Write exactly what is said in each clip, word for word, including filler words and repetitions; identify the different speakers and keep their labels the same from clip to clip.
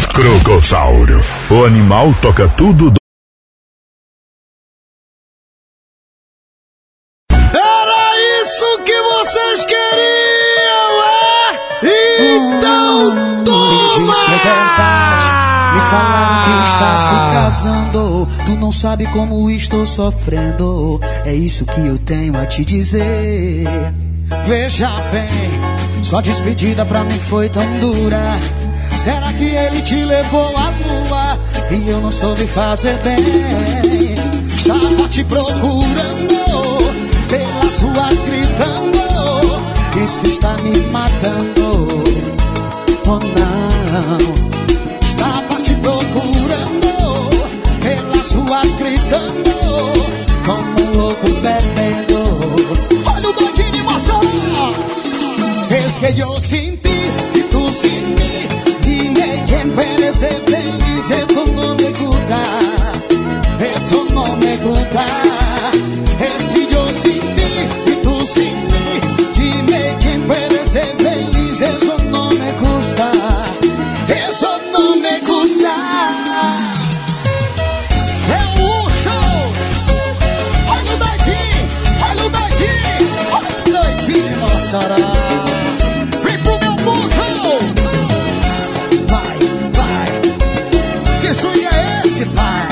Speaker 1: Crocossauro, o animal toca tudo. Do...
Speaker 2: Era isso que vocês queriam, é? Então
Speaker 3: hum,
Speaker 2: toma!
Speaker 3: Me disse é verdade, me falaram que está se casando. Tu não sabe como estou sofrendo. É isso que eu tenho a te dizer. Veja bem, sua despedida pra mim foi tão dura. Será que ele te levou à lua e eu não soube fazer bem? Estava te procurando, pelas ruas gritando. Isso está me matando. Oh não. Estava te procurando, pelas ruas gritando, como um louco bebendo. Olha o doidinho de Mossoró. Es que yo sin ti y tú sin mí, dime quién puede ser feliz. Esto no me gusta, esto no me gusta. Es que yo sin ti y tú sin mí, dime quién puede ser feliz. Eso no me gusta, eso no me gusta. É o show. Olha o doidinho, olha o doidinho, olha o doidinho de Mossoró. Vem pro meu mundo. Vai, vai. Que swing é esse, pai?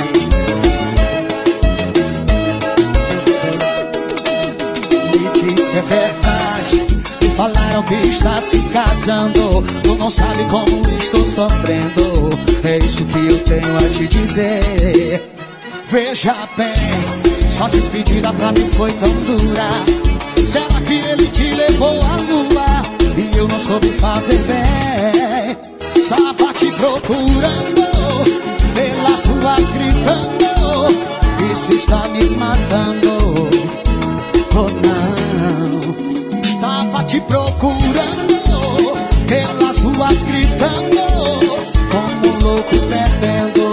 Speaker 3: Me disse é verdade, me falaram que está se casando. Tu não sabe como estou sofrendo. É isso que eu tenho a te dizer. Veja bem, sua despedida pra mim foi tão dura. Será que ele te levou à lua e eu não soube fazer bem? Estava te procurando, pelas ruas gritando. Isso está me matando. Oh não. Estava te procurando, pelas ruas gritando, como um louco bebendo.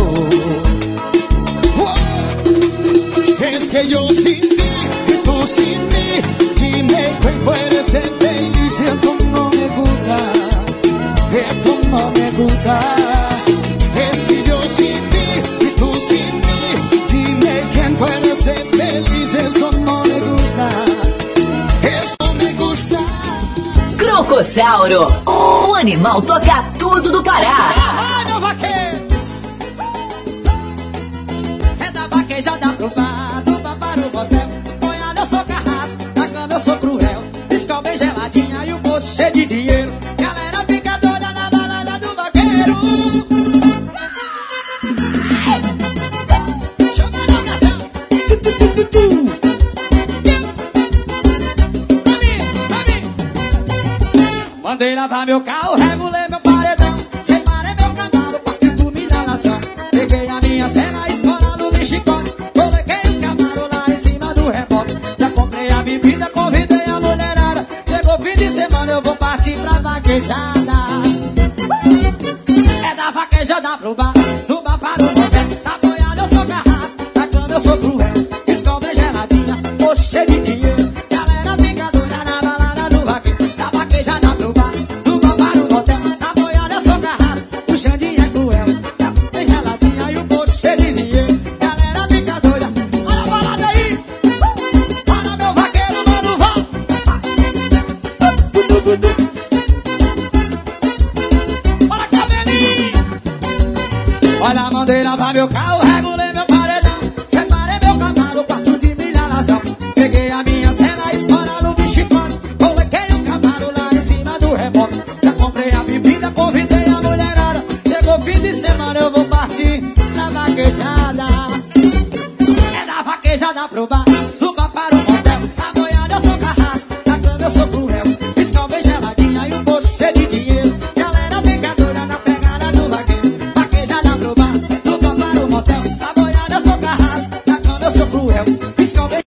Speaker 3: Oh, es que yo sin ti y tú sin mí, dime quién puede ser feliz. Esto no me gusta, esto no me gusta. Es que yo sin ti y tú sin mí, dime quién puede ser feliz. Eso no me gusta, eso me gusta.
Speaker 4: Crocossauro, o animal toca tudo do Pará.
Speaker 3: Ai, meu vaqueiro, é da vaquejada pro bar, do bar para o motel. Boiada eu sou carrasco, na cama eu sou cruel. Piscal bem geladinha e o bolso cheio de dinheiro. Galera fica doida na balada do vaqueiro. Chama na canção. Tu, tu, tu, tu, tu. Pra mim, pra mim. Mandei lavar meu carro, regulei meu paredão. Separei meu cavalo, parti do milha nação. Peguei a minha cena, espora no bichicote. Coloquei os cavalos lá em cima do rebote. Já comprei a bebida, convidei a mulherada. Chegou fim de semana, eu vou partir pra vaquejada. É da vaquejada pro bar, do bar para o motel. Na boiada eu sou carrasco, na cama eu sou cruel. Escova geladinha, tô cheio de dinheiro. Galera fica doida na balada do vaqueiro. Da vaquejada pro bar, do bar para o motel. Na boiada eu sou carrasco, o Xandinho é cruel. Tem geladinha e o bolso cheio de dinheiro. Galera fica doida, olha a balada aí. Para meu vaqueiro, mano, vá. Bora, cabelinho. Olha, mandei lavar meu carro, regulei meu paredão. Separei meu cavalo, quarto de milha nação. Peguei a minha cena, espora no bichicote. Coloquei o cavalo lá em cima do rebote. Já comprei a bebida, convidei a mulherada. Chegou fim de semana, eu vou partir na vaquejada. É da vaquejada pro bar, do bar para o motel. Na boiada eu sou carrasco, na cama eu sou cruel. Piscal bem geladinha e o bolso cheio de dinheiro. Galera fica doida na pegada do vaqueiro. Vaquejada pro bar, do bar para o motel. Na boiada eu sou carrasco, na cama eu sou cruel. Piscal bem.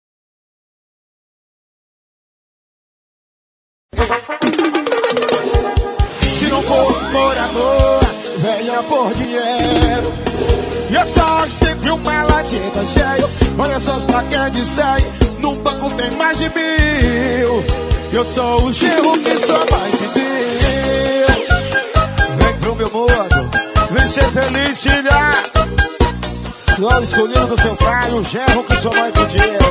Speaker 2: Se não for por amor, venha por dinheiro. E essa hoje tem um meladinho tá cheio. Olha só os plaquinhos de cem, num banco tem mais de mil. Eu sou o Giro que só mais de mil. Vem pro meu mundo, vem vai ser feliz, filha. Olha o soninho do seu pai, o genro que sua mãe pediu.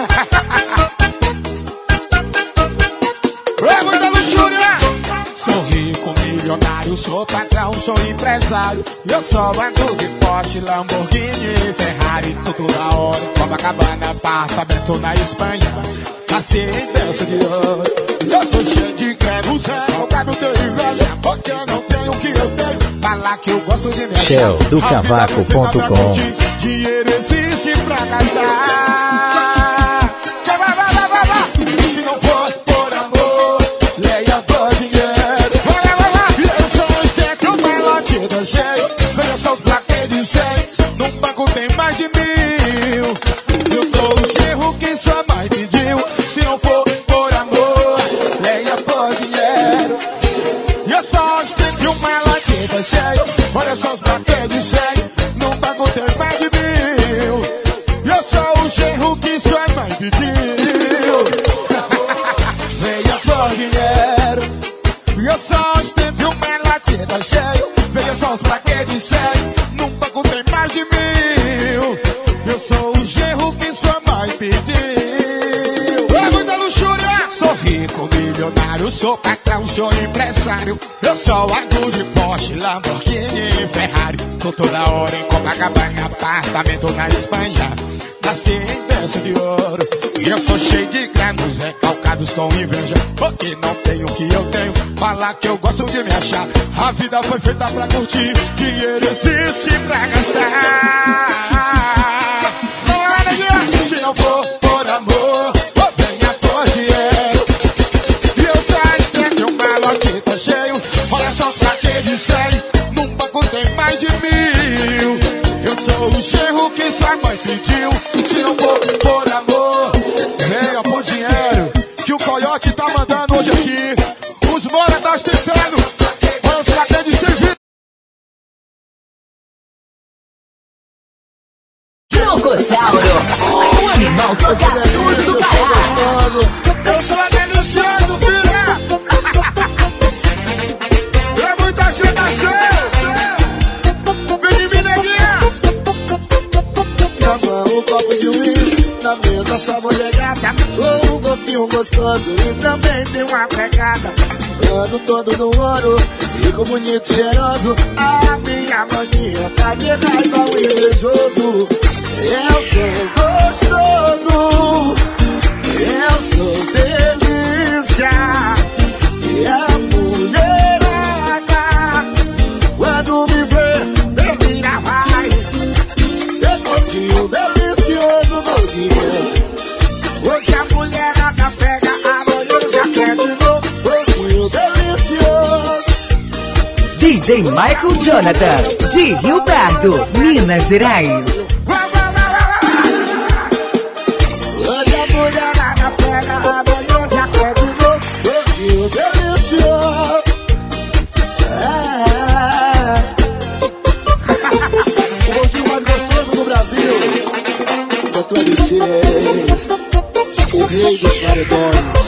Speaker 2: É muita luxúria. Sou rico, milionário, sou patrão, sou empresário. Eu só ando de Porsche, Lamborghini, Ferrari, tudo da hora. Copacabana, apartamento na Espanha. Nasci em berço de ouro. Eu sou cheio de creme, Zé. Eu quero ter inveja, porque não tenho o que eu tenho. Falar que eu gosto de me achar.
Speaker 5: Shell do cavaco ponto com.
Speaker 2: Dinheiro existe pra gastar. Vai, vai, vai, vai, vai. Se não for por amor, leia por dinheiro. Vai, vai, vai. Eu sou um steak, um melodido cheio. Veja só os plaquês de cem. Num banco tem mais de mil. Eu sou o genro que sua mãe pediu. Se não for por amor, leia por dinheiro. Eu sou um steak, um melodido cheio. Olha só os plaquês de cem. Num banco tem mais de mil. Eu sou o genro que sua mãe pediu. Venha por dinheiro. Eu sou os tempos e uma latinha cheio. Veja só os plaquês de cem. Num banco tem mais de mil. Eu sou o genro que sua mãe pediu. É muita luxúria. Sou rico, milionário, sou patrão, sou empresário. Eu só ando de Porsche, Lamborghini, Ferrari. Tô toda hora em Copacabana, apartamento na Espanha. Nasci em berço de ouro. E eu sou cheio de granos recalcados com inveja, porque não tenho o que eu tenho. Falar que eu gosto de me achar. A vida foi feita pra curtir. Dinheiro existe pra gastar. Não é nada. Se não for por amor, venha por dinheiro. E eu saio de um malote tá cheio. Olha só os plaquês de cem. Num banco tem mais de mil. Eu sou o genro que sua mãe pediu. Se não for por amor, venha por dinheiro. Que o Coyote tá mandando hoje aqui. Os moras das tentando. Olha os plaquês de cem.
Speaker 4: Crocossauro, o animal toca tudo do Pará.
Speaker 2: Eu sou delicioso, filha. É muita agitação. Vem de mim, neguinha.
Speaker 6: Na mão um copo de uísque, na mesa só mulher gata. Sou um pouquinho gostoso e também tem uma pegada. Ando todo no ouro, fico bonito, cheiroso. A minha mania tá de raiva, o invejoso. Eu sou gostoso, eu sou delícia. E a mulherada, quando me vê, termina vai. Eu pouquinho delicioso no dia. Hoje a mulherada pega, amanhã já quer de novo. Pouquinho delicioso.
Speaker 7: D J Michael Jonathan, de Rio Pardo, Minas Gerais.
Speaker 6: Hoje a mulherada pega, amanhã já quer de novo. Pouquinho delicioso. É. O pouquinho mais gostoso do Brasil. doutor L X, o rei dos paredões.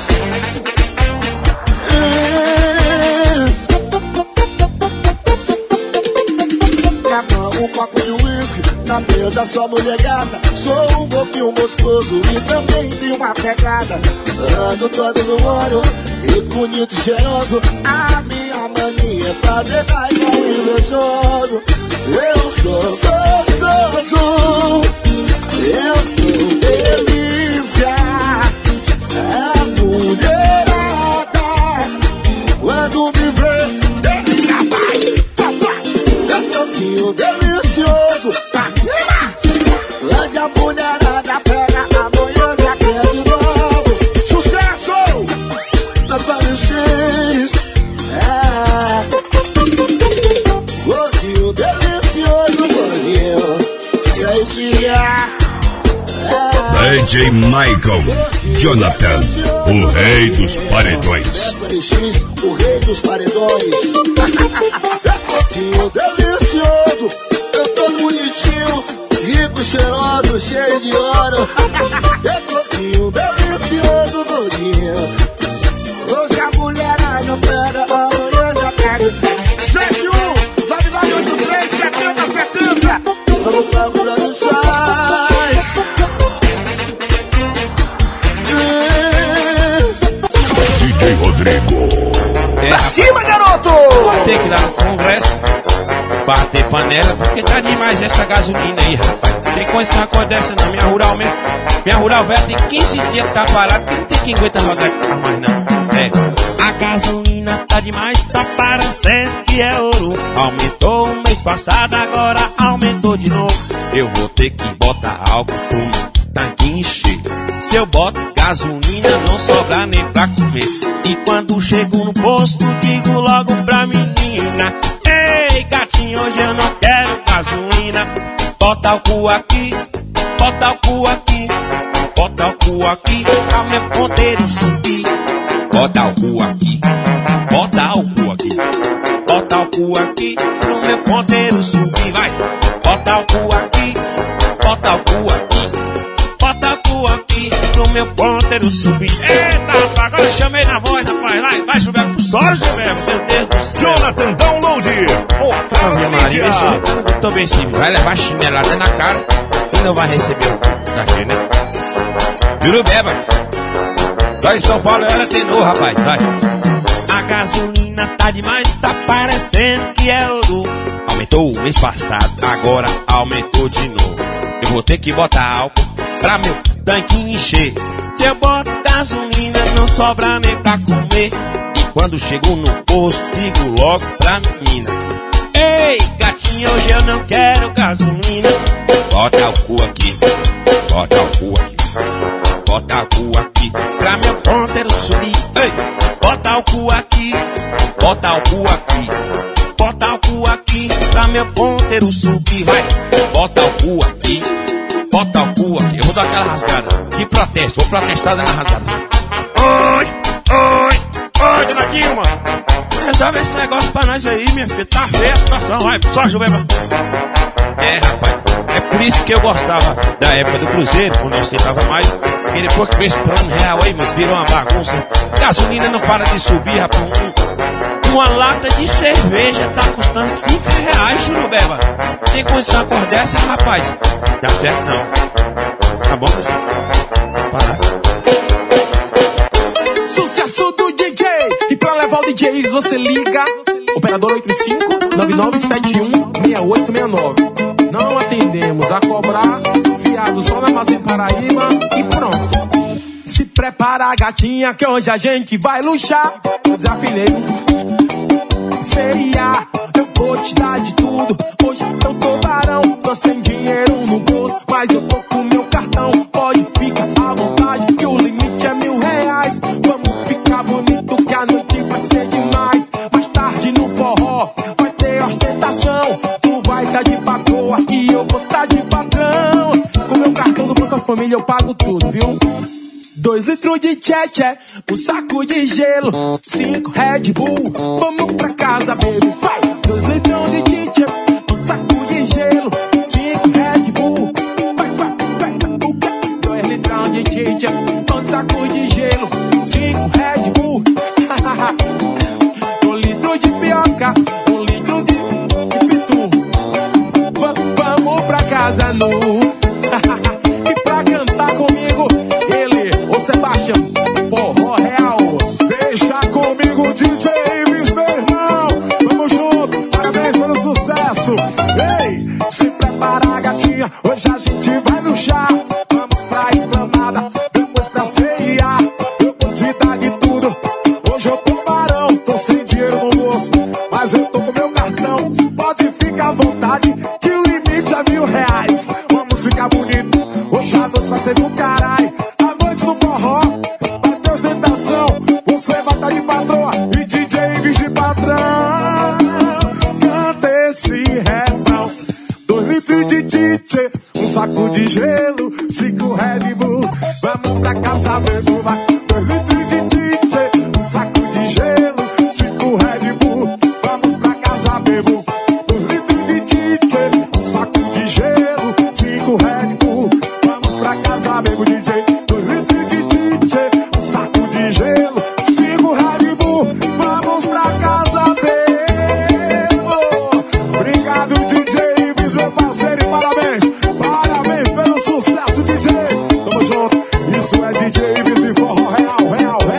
Speaker 6: Na mão um copo de uísque, na mesa só mulher gata. Sou um pouquinho gostoso e também tenho uma pegada. Ando todo no ouro, e bonito e cheiroso. A minha mania é fazer raiva invejoso. Eu sou gostoso, eu sou delícia. A mulherada, quando me vê, termina vai. Eu pouquinho delicioso, pra cima. Hoje a mulherada pega, amanhã já quer de novo. Sucesso! doutor L X, é. Gordinho delicioso, gordinho. E aí, filha?
Speaker 1: D J Michael Jonathan, o rei dos paredões.
Speaker 6: doutor L X, o rei dos paredões. É pouquinho delicioso, eu tô bonitinho, rico, cheiroso, cheio de ouro. É pouquinho delicioso, gordinho. Hoje a mulherada pega, amanhã já pega. sete um nove nove oito três
Speaker 8: vou ter que ir lá no Congresso bater panela, porque tá demais essa gasolina aí, rapaz. Não tem condição com dessa não. Minha rural mesmo, minha rural velha tem quinze dias que tá parado, que não tem quem aguenta rodar carro mais não. É. A gasolina tá demais, tá parecendo que é ouro. Aumentou o mês passado, agora aumentou de novo. Eu vou ter que botar álcool pro meu tanque encher. Se eu boto gasolina, não sobra nem pra comer. E quando chego no posto, digo logo pra menina: ei, gatinho, hoje eu não quero gasolina. Bota o cu aqui, bota o cu aqui, bota o cu aqui, pra meu ponteiro subir. Bota o cu aqui, bota o cu aqui, bota o cu aqui, pro meu ponteiro subir, vai. Bota o cu aqui, bota o cu aqui, bota o cu aqui, pro meu ponteiro subir. Eita, rapaz, agora eu chamei na voz, rapaz, vai, vai chover pro solo, Gilberto, meu Deus do céu.
Speaker 1: Jonathan Download, o cara da mídia.
Speaker 8: Eu tô bem sim, vai levar chinelada na cara, quem não vai receber o cachê, né? Jurubeba, vai em São Paulo, ela tem novo, rapaz, vai. A gasolina tá demais, tá parecendo que é ouro. Aumentou o mês passado, agora aumentou de novo. Eu vou ter que botar álcool pra meu tanque encher. Se eu boto gasolina, não sobra nem pra comer. E quando chego no posto, digo logo pra menina: ei, gatinha, hoje eu não quero gasolina. Bota o cu aqui, bota o cu aqui, bota o cu aqui, pra meu ponteiro subir. Ei, bota o cu aqui, bota o cu aqui, bota o cu aqui, pra meu ponteiro subir. Vai, bota o cu aqui, bota o cu aqui. Eu vou dar aquela rasgada de protesto, vou protestar dando a rasgada. Oi, oi, oi, dona Dilma, resolve esse negócio pra nós aí, minha filha. Tá feia a situação, vai, só Juvema. É, rapaz, é por isso que eu gostava da época do Cruzeiro, quando nós tentava mais. E depois que veio esse plano real aí, mas virou uma bagunça. Gasolina não para de subir, rapaz. Um, uma lata de cerveja tá custando cinco reais, Jurubeba. Tem condição com dessa, rapaz? Dá certo não. Tá bom, pessoal? Parar.
Speaker 9: Sucesso do D J. E pra levar o D Js você liga operador oito cinco nove nove sete um seis oito seis nove. Não atendemos a cobrar, fiado só na Amazônia Paraíba e pronto. Se prepara, gatinha, que hoje a gente vai luxar. Desafinei. C I A, eu vou te dar de tudo. Hoje eu tô barão, tô sem dinheiro no bolso, mas eu tô com meu cartão. Pode ficar à vontade, que o limite é mil reais. Vamos ficar bonito, que a noite vai ser demais. Mais tarde no forró vai ter ostentação. Tu vai tá de patroa e eu vou tá de patrão. Com meu cartão do Bolsa Família eu pago tudo, viu? Dois litros de tchê-tchê, um saco de gelo, cinco Red Bull, vamos pra casa, baby, vai! Dois litrão de tchê-tchê, um saco de gelo, cinco Red Bull, vai, vai, vai, vai. Dois litrão de tchê-tchê, um saco de gelo, cinco Red Bull, um litro de pioca, um litro de, de pitu, v- vamos pra casa nu. E pra cantar comigo, ele, ô Sebastião, forró real.
Speaker 2: Deixa comigo, D J Ives, meu irmão. Vamos junto, parabéns pelo sucesso. Ei, se prepara, gatinha, hoje a gente vai no chá. Vamos pra esplanada, depois pra C I A. Eu vou te dar de tudo. Hoje eu tô barão, tô sem dinheiro no bolso, mas eu tô com meu cartão. Pode ficar à vontade, que o limite é mil reais. Vamos ficar bonito, hoje a noite vai ser do caralho. A noite no forró vai ter ostentação. Você vai estar de patroa e D J Ives de patrão. Canta esse refrão. Dois litros de tchê, um saco de gelo, cinco Red Bull. Vamos pra casa, bebo, vai. Dois litros de tchê, um saco de gelo, cinco Red Bull. Vamos pra casa, bebo. Dois litros de tchê, um saco de gelo, cinco Red Bull. Vamos pra casa, bebo, D J. Dois litros de tchê, um saco de gelo, cinco Red Bull. Vamos pra casa, bebo. Obrigado, D J Ives, meu parceiro, e parabéns. Parabéns pelo sucesso, D J. Tamo junto. Isso é D J Ives e forró real, real,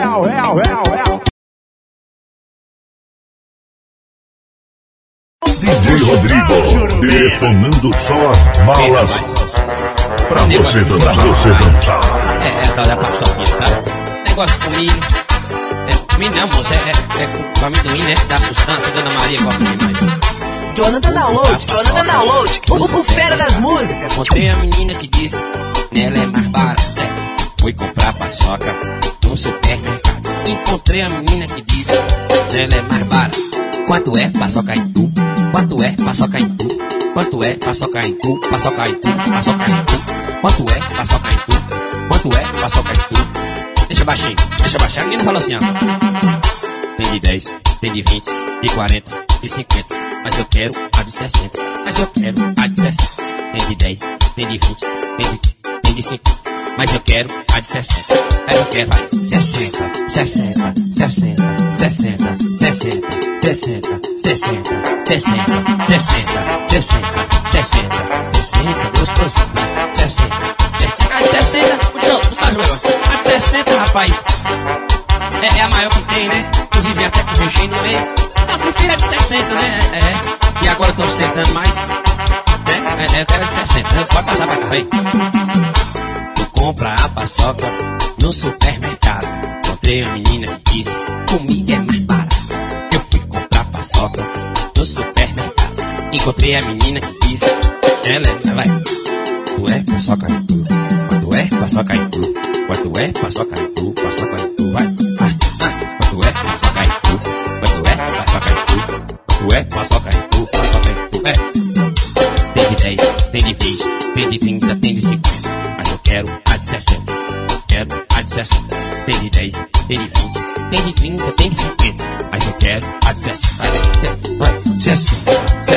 Speaker 1: Rodrigo, detonando só as balas pra você dançar, você dançar.
Speaker 8: É, é tal da paçoquinha, sabe? Negócio com milho. É, milho não, moço, é, é, é com, com amendoim, né? Da sustância, Dona Maria gosta demais.
Speaker 7: Jonathan Download, Jonathan Download, o, o fera das músicas.
Speaker 8: Encontrei a menina que disse, ela é mais barata. É, fui comprar paçoca no supermercado. Encontrei a menina que disse, ela é mais barata. Quanto é paçoca em tu? Quanto é paçoca em tu? Quanto é paçoca em tu? Paçoca em tu? Paçoca em tu? Quanto é paçoca em tu? Quanto é paçoca em tu? Deixa baixinho, deixa baixar. A menina falou assim, ó. Tem de dez, tem de vinte, de quarenta, de cinquenta. Mas eu quero a de sessenta. Mas eu quero a de sessenta. Tem de dez, tem de vinte, tem de, tem de cinquenta. Mas eu quero a de sessenta. Mas eu quero, vai. sessenta, sessenta, sessenta, sessenta, sessenta, sessenta, sessenta, sessenta, sessenta, sessenta, sessenta, sessenta, gostosinho, sessenta. A de sessenta, não, não sabe o negócio. A de sessenta, rapaz, é, é a maior que tem, né? Inclusive até com recheio no meio. Eu prefiro a de sessenta, né? É. E agora eu tô ostentando mais. Né? É, eu quero a de sessenta. Pode passar pra cá, vem. Tu compra a paçoca no supermercado. Encontrei a menina que disse, comigo é mais barato. Eu fui comprar paçoca no supermercado. Encontrei a menina que disse, ela é, ela é. Tu é paçoca em tu. Quanto é paçoca em tu? Quanto é paçoca em tu? Paçoca em tu, vai. Quanto é paçoca em tu? Quanto é paçoca em tu? Quanto é paçoca em tu? Paçoca em tu, é. Tem de dez, tem de vinte, tem de trinta, tem de cinquenta. Mas eu quero a de sessenta. Quero a de sessenta. Tem de dez, tem de vinte, tem de trinta, tem de cinquenta. Mas eu quero a de sessenta. Vai, sessenta.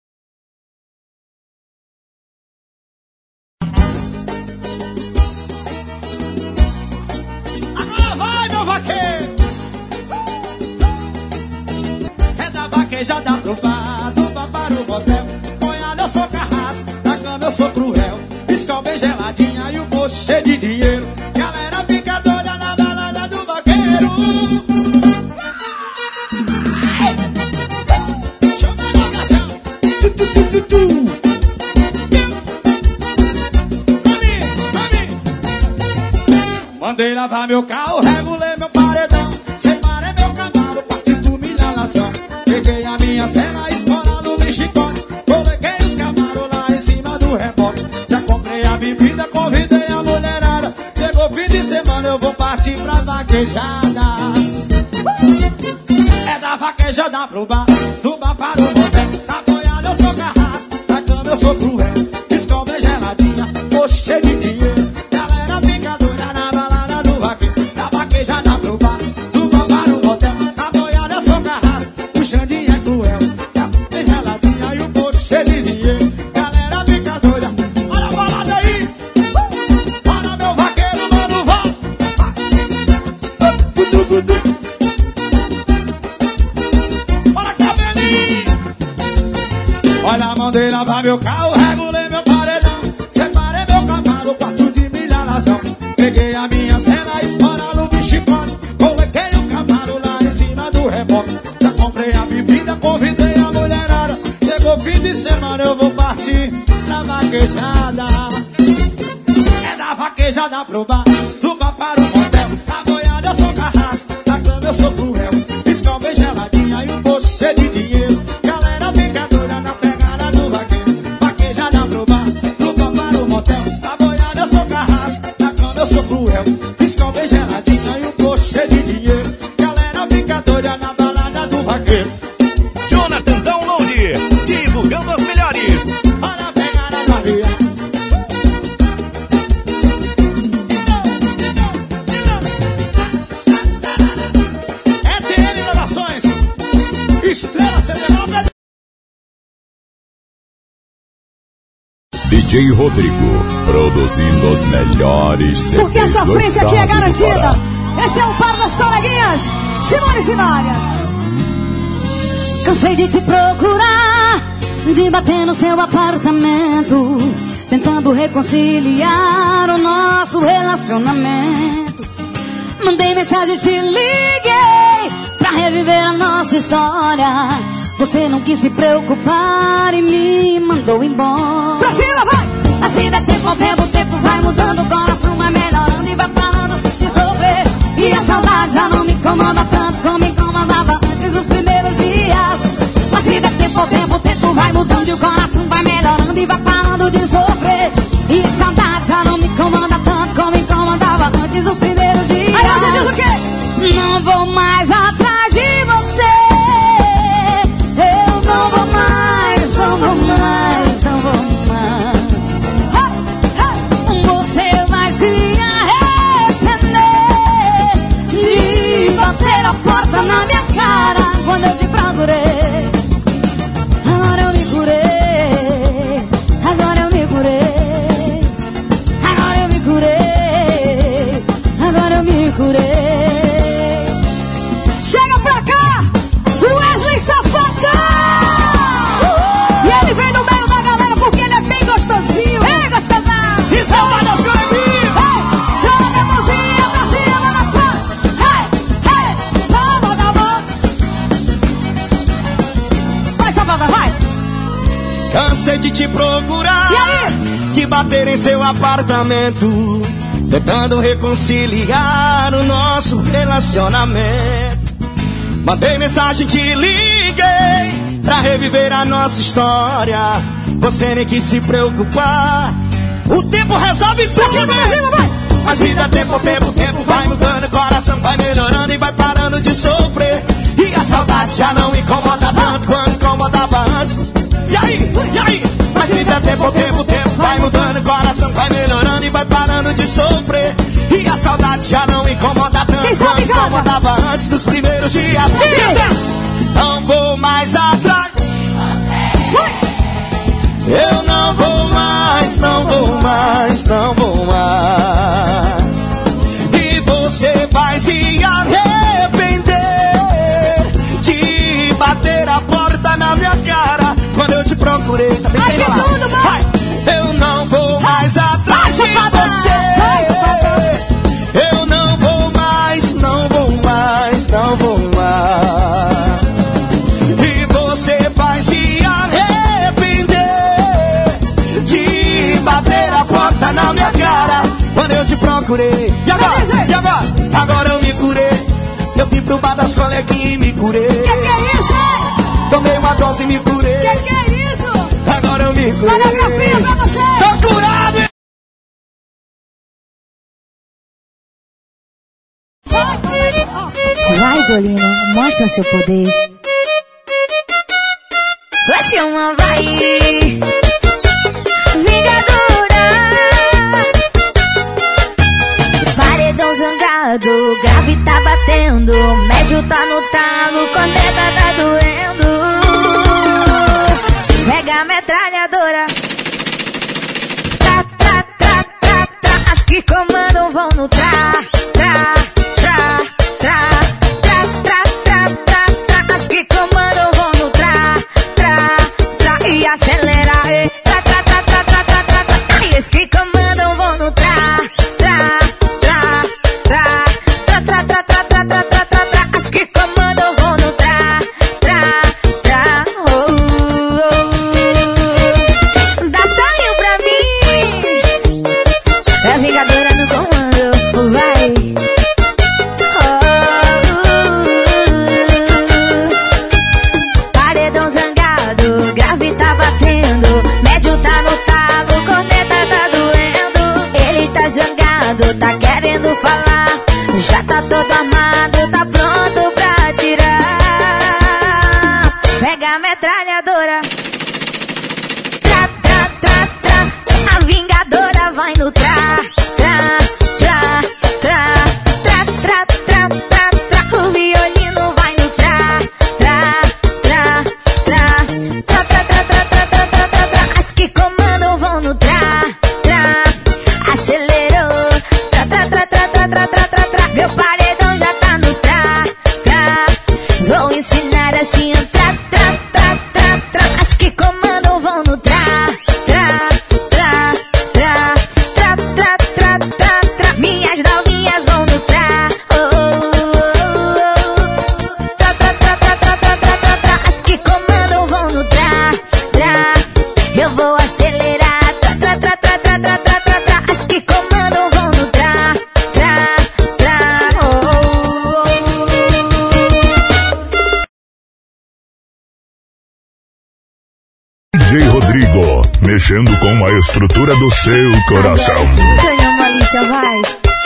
Speaker 2: Já dá pro bar, do bar para o motel. Banhado eu sou carrasco, na cama eu sou cruel. Piscal bem geladinha e o bolso cheio de dinheiro. Galera fica doida na balada do vaqueiro. Chama a vocação. Tu, tu, tu, tu, tu. Mami, mami. Mandei lavar meu carro, regulei meu paredão. Separei meu cavalo, parti do milha nação. Peguei a minha cena, esporado no chicote. Coloquei os cavalos lá em cima do rebote. Já comprei a bebida, convidei a mulherada. Chegou fim de semana, eu vou partir pra vaquejada. É da vaquejada pro bar, do bar para o motel. Na boiada eu sou carrasco, na cama eu sou cruel. Descobre geladinha, tô cheio de dinheiro. Galera fica doida na balada do vaqueiro. Da vaquejada pro bar, do bar para o motel. Na boiada eu sou carrasco, o Xandinho é cruel. Tem geladinha e o bolso cheio de dinheiro. Galera fica doida, olha a balada aí. Olha meu vaqueiro, mano, vai. Olha cabelinho. Olha, mandei lavar meu carro, regulei meu paredão. Separei meu cavalo, quarto de milha razão. Peguei a minha cena, estoura no bichicote. Coloquei o cavalo lá em cima do rebote. Já comprei a bebida, convidei a mulherada. Chegou fim de semana, eu vou partir na vaquejada. É da vaquejada pro bar, do bar para o motel. Na boiada eu sou carrasco, na cama eu sou cruel. Piscal bem geladinha e o bolso cheio de dinheiro. Galera fica doida na pegada do vaqueiro. Vaquejada pro bar, do bar para o motel. Na boiada eu sou carrasco, na cama eu sou cruel. Piscal bem geladinha e o bolso cheio de dinheiro. Galera fica doida na balada do vaqueiro.
Speaker 1: Jonathan Download, divulgando as melhores.
Speaker 2: Olha a pegada da via. É T N Inovações, Estrela C D nove.
Speaker 1: D J Rodrigo, produzindo os melhores C Ds.
Speaker 10: Porque a sofrência aqui é garantida. Esse é o par das coleguinhas, Simone e Simária. Cansei de te procurar, de bater no seu apartamento, tentando reconciliar o nosso relacionamento. Mandei mensagem, te liguei pra reviver a nossa história. Você não quis se preocupar e me mandou embora.
Speaker 7: Pra cima, vai!
Speaker 10: Assim dá tempo ao tempo, o tempo vai mudando, o coração vai melhorando e vai parando de se sofrer. E a saudade já não me incomoda tanto como incomodava antes dos primeiros dias. Assim dá tempo ao tempo, o tempo vai mudando e o coração vai melhorando e vai parando de sofrer. E a saudade já não me incomoda tanto como incomodava antes dos primeiros dias.
Speaker 7: Aí você diz o quê?
Speaker 10: Não vou mais atrás de você. Eu não vou mais, não vou mais, não vou mais. Você vai se arrepender de bater a porta na minha cara quando eu te procurei. Agora eu me curei, agora eu me curei, agora eu me curei, agora eu me curei.
Speaker 7: Chega pra cá, Wesley Safadão! E ele vem no meio da galera porque ele é bem gostosinho. Bem gostosão!
Speaker 2: E salva das coleguinhas!
Speaker 7: Hey, joga a mãozinha pra cima na palma! Hey, hey, palma da mão! Vai, Safadão, vai!
Speaker 2: Cansei de te procurar,
Speaker 7: E aí?
Speaker 2: de bater em seu apartamento, tentando reconciliar o nosso relacionamento. Mandei mensagem, te liguei pra reviver a nossa história. Você nem quis se preocupar. O tempo resolve tudo,
Speaker 7: cima, pra cima, vai!
Speaker 2: Mas se dá tempo, o tempo, o tempo vai mudando, o coração vai melhorando e vai parando de sofrer. E a saudade já não incomoda tanto quanto incomodava antes. E aí, e aí? Mas se dá tempo, o tempo, o tempo vai mudando, o coração vai melhorando e vai parando de sofrer. E a saudade já não incomoda tanto
Speaker 7: Quem sabe,
Speaker 2: quanto incomodava antes dos primeiros dias. Não vou mais atrás. Eu não vou mais, não vou mais, não vou mais. E você vai se arrepender de bater a porta na minha cara quando eu te procurei. Tá
Speaker 7: Ai, que tudo, mano!
Speaker 2: Ai, eu não vou mais atrás de
Speaker 7: Vai,
Speaker 2: você. Eu não vou mais, não vou mais, não vou mais. E você vai se de bater a porta na minha cara quando eu te procurei. E agora? E agora? Agora eu me curei. Eu vim pro bar das coleguinhas e me curei.
Speaker 7: Que que é isso?
Speaker 2: Tomei uma dose e me curei.
Speaker 7: Que que é isso?
Speaker 2: Agora eu me curei.
Speaker 7: Coreografia pra você!
Speaker 2: Tô curado, hein?
Speaker 10: Vai, Zolino, mostra seu poder. Vai ser uma vai. Vingadora. Paredão zangado, grave tá batendo, médio tá no talo, corneta tá doendo. Pega a metralhadora. Tra, tra, tra, tra, tra. As que comandam vão no tra, tra, tra, tra, tra, tra, tra, tra, tra. As que comandam vão no tra, tra, tra. E acelera, e tra, tra, tra, tra, tra, tra, tra, tra. E as que comandam vão no tra, tra, tra, tra, tra, tra, tra, tra, tra, tra, tra, tra, tra. As que comandam vão no tra, tra, tra. Oh, oh, oh. Dá saio pra mim. É a Vingadora no comando, vai. Oh, paredão zangado, grave tá batendo, médio tá no talo, corneta tá doendo. Ele tá zangado, tá querendo falar, já tá todo armado, tá pronto pra atirar. Pega a metralhadora. Tra, tra, tra, tra. A Vingadora vai no tra, tra, tra, tra, tra, tra, tra, tra, tra. O violino vai no tra, tra, tra, tra, tra, tra, tra, tra, tra, tra, tra, tra, tra. As que comandam vão no tra, tra. Acelerou, tra, tra, tra, tra, tra, tra, tra, tra, tra. Meu paredão já tá no tra, tra. Vou ensinar assim o tra, tra, tra, tra, tra. As que comandam vão no tra, tra, tra, tra, tra, tra, Eu vou acelerar. Tra, tra, tra, tra, tra, tra, tra, tra, tra. As que comandam vão no tra, tra, tra. Oh, oh,
Speaker 1: D J Rodrigo, mexendo com a estrutura do seu coração.
Speaker 10: Agora sim, Tonho Malícia, vai.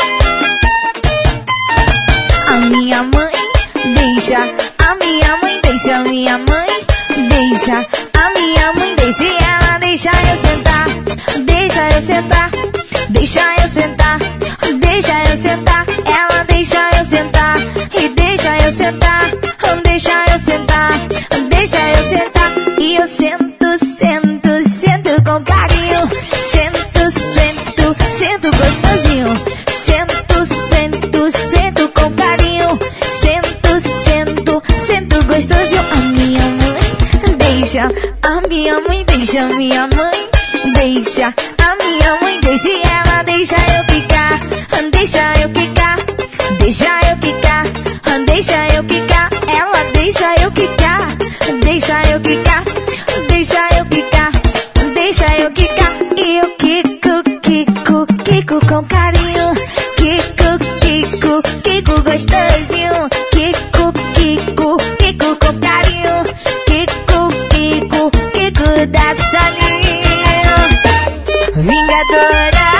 Speaker 10: A minha mãe deixa, a minha mãe deixa, a minha mãe deixa, a minha mãe deixa e ela deixa eu sentar, deixa eu sentar, deixa eu sentar, deixa eu sentar, ela deixa eu sentar e deixa eu sentar, deixa eu sentar, deixa eu sentar e eu sento, sento, sento com carinho, sento, sento, sento gostosinho, sento, sento, sento com carinho, sento, sento, sento gostosinho. A minha mãe deixa, a minha mãe deixa, a minha mãe deixa, a minha mãe deixa e ela deixa eu ficar, deixa eu ficar, deixa eu ficar, deixa eu ficar, ela deixa eu ficar, deixa eu ficar, deixa eu ficar, deixa eu ficar e eu quico, quico, quico com carinho, quico, quico, quico gostosinho, quico, quico, quico com carinho, quico, quico, quico da Solinho, Vingadora,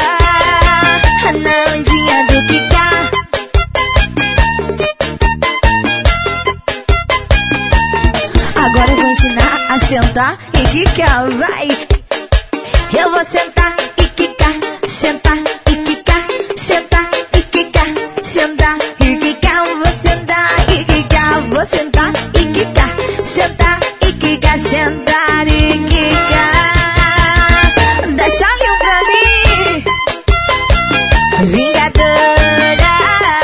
Speaker 10: na ondinha do Kika. Agora eu vou ensinar a sentar e quicar, vai. Eu vou sentar e quicar, sentar e quicar, sentar e quicar, sentar e quicar, vou sentar e quicar, vou sentar e quicar, sentar e quicar, sentar e quicar. Deixa ali pra mim, Vingadora.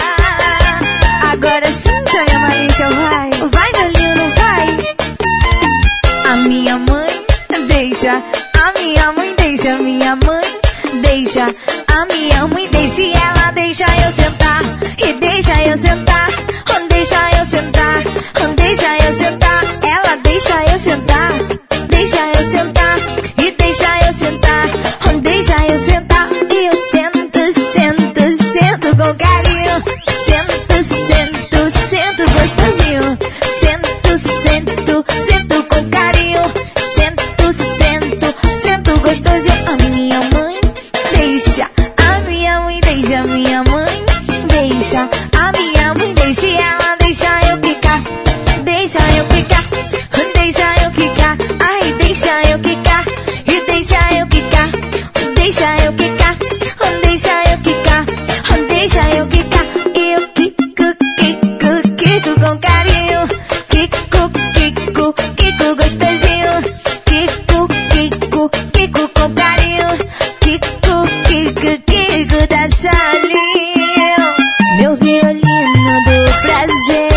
Speaker 10: Agora sim, Tonho Malícia, vai. Vai, meu lindo, vai. A minha mãe deixa, a minha mãe deixa, a minha mãe deixa, a minha mãe deixa e ela deixa eu sentar e deixa eu sentar, deixa eu sentar, deixa eu sentar, ela deixa eu sentar, deixa eu sentar e deixa eu sentar, deixa eu sentar e eu sento, sento, sento com carinho, sento, sento, sento gostosinho, sento, sento, sento com carinho, sento, sento, sento gostosinho. A minha mãe deixa, a minha mãe deixa, a minha mãe deixa, a minha mãe deixa e ela deixa eu ficar, deixa eu ficar, deixa eu ficar, ai deixa eu ficar, e deixa eu ficar, deixa eu ficar, deixa eu ficar, deixa eu ficar, e eu quico, quico, quico com carinho, quico, quico, quico gostosinho, quico, quico, quico com carinho, quico, quico, quico da Solinho, meu violino do prazer.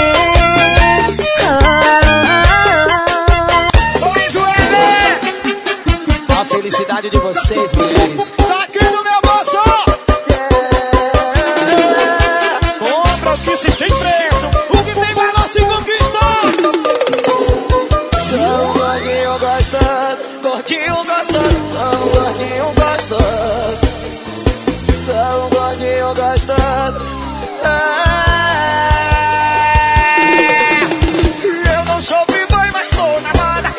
Speaker 11: A felicidade de vocês, mulheres.
Speaker 2: Tá aqui no meu bolso. Compra o que se tem preço, o que tem valor se conquista.
Speaker 11: São gordinho gostoso, gordinho gostoso, são gordinho gostoso, são gordinho gostoso.
Speaker 2: Eu não sou b-boy, mas tô na moda.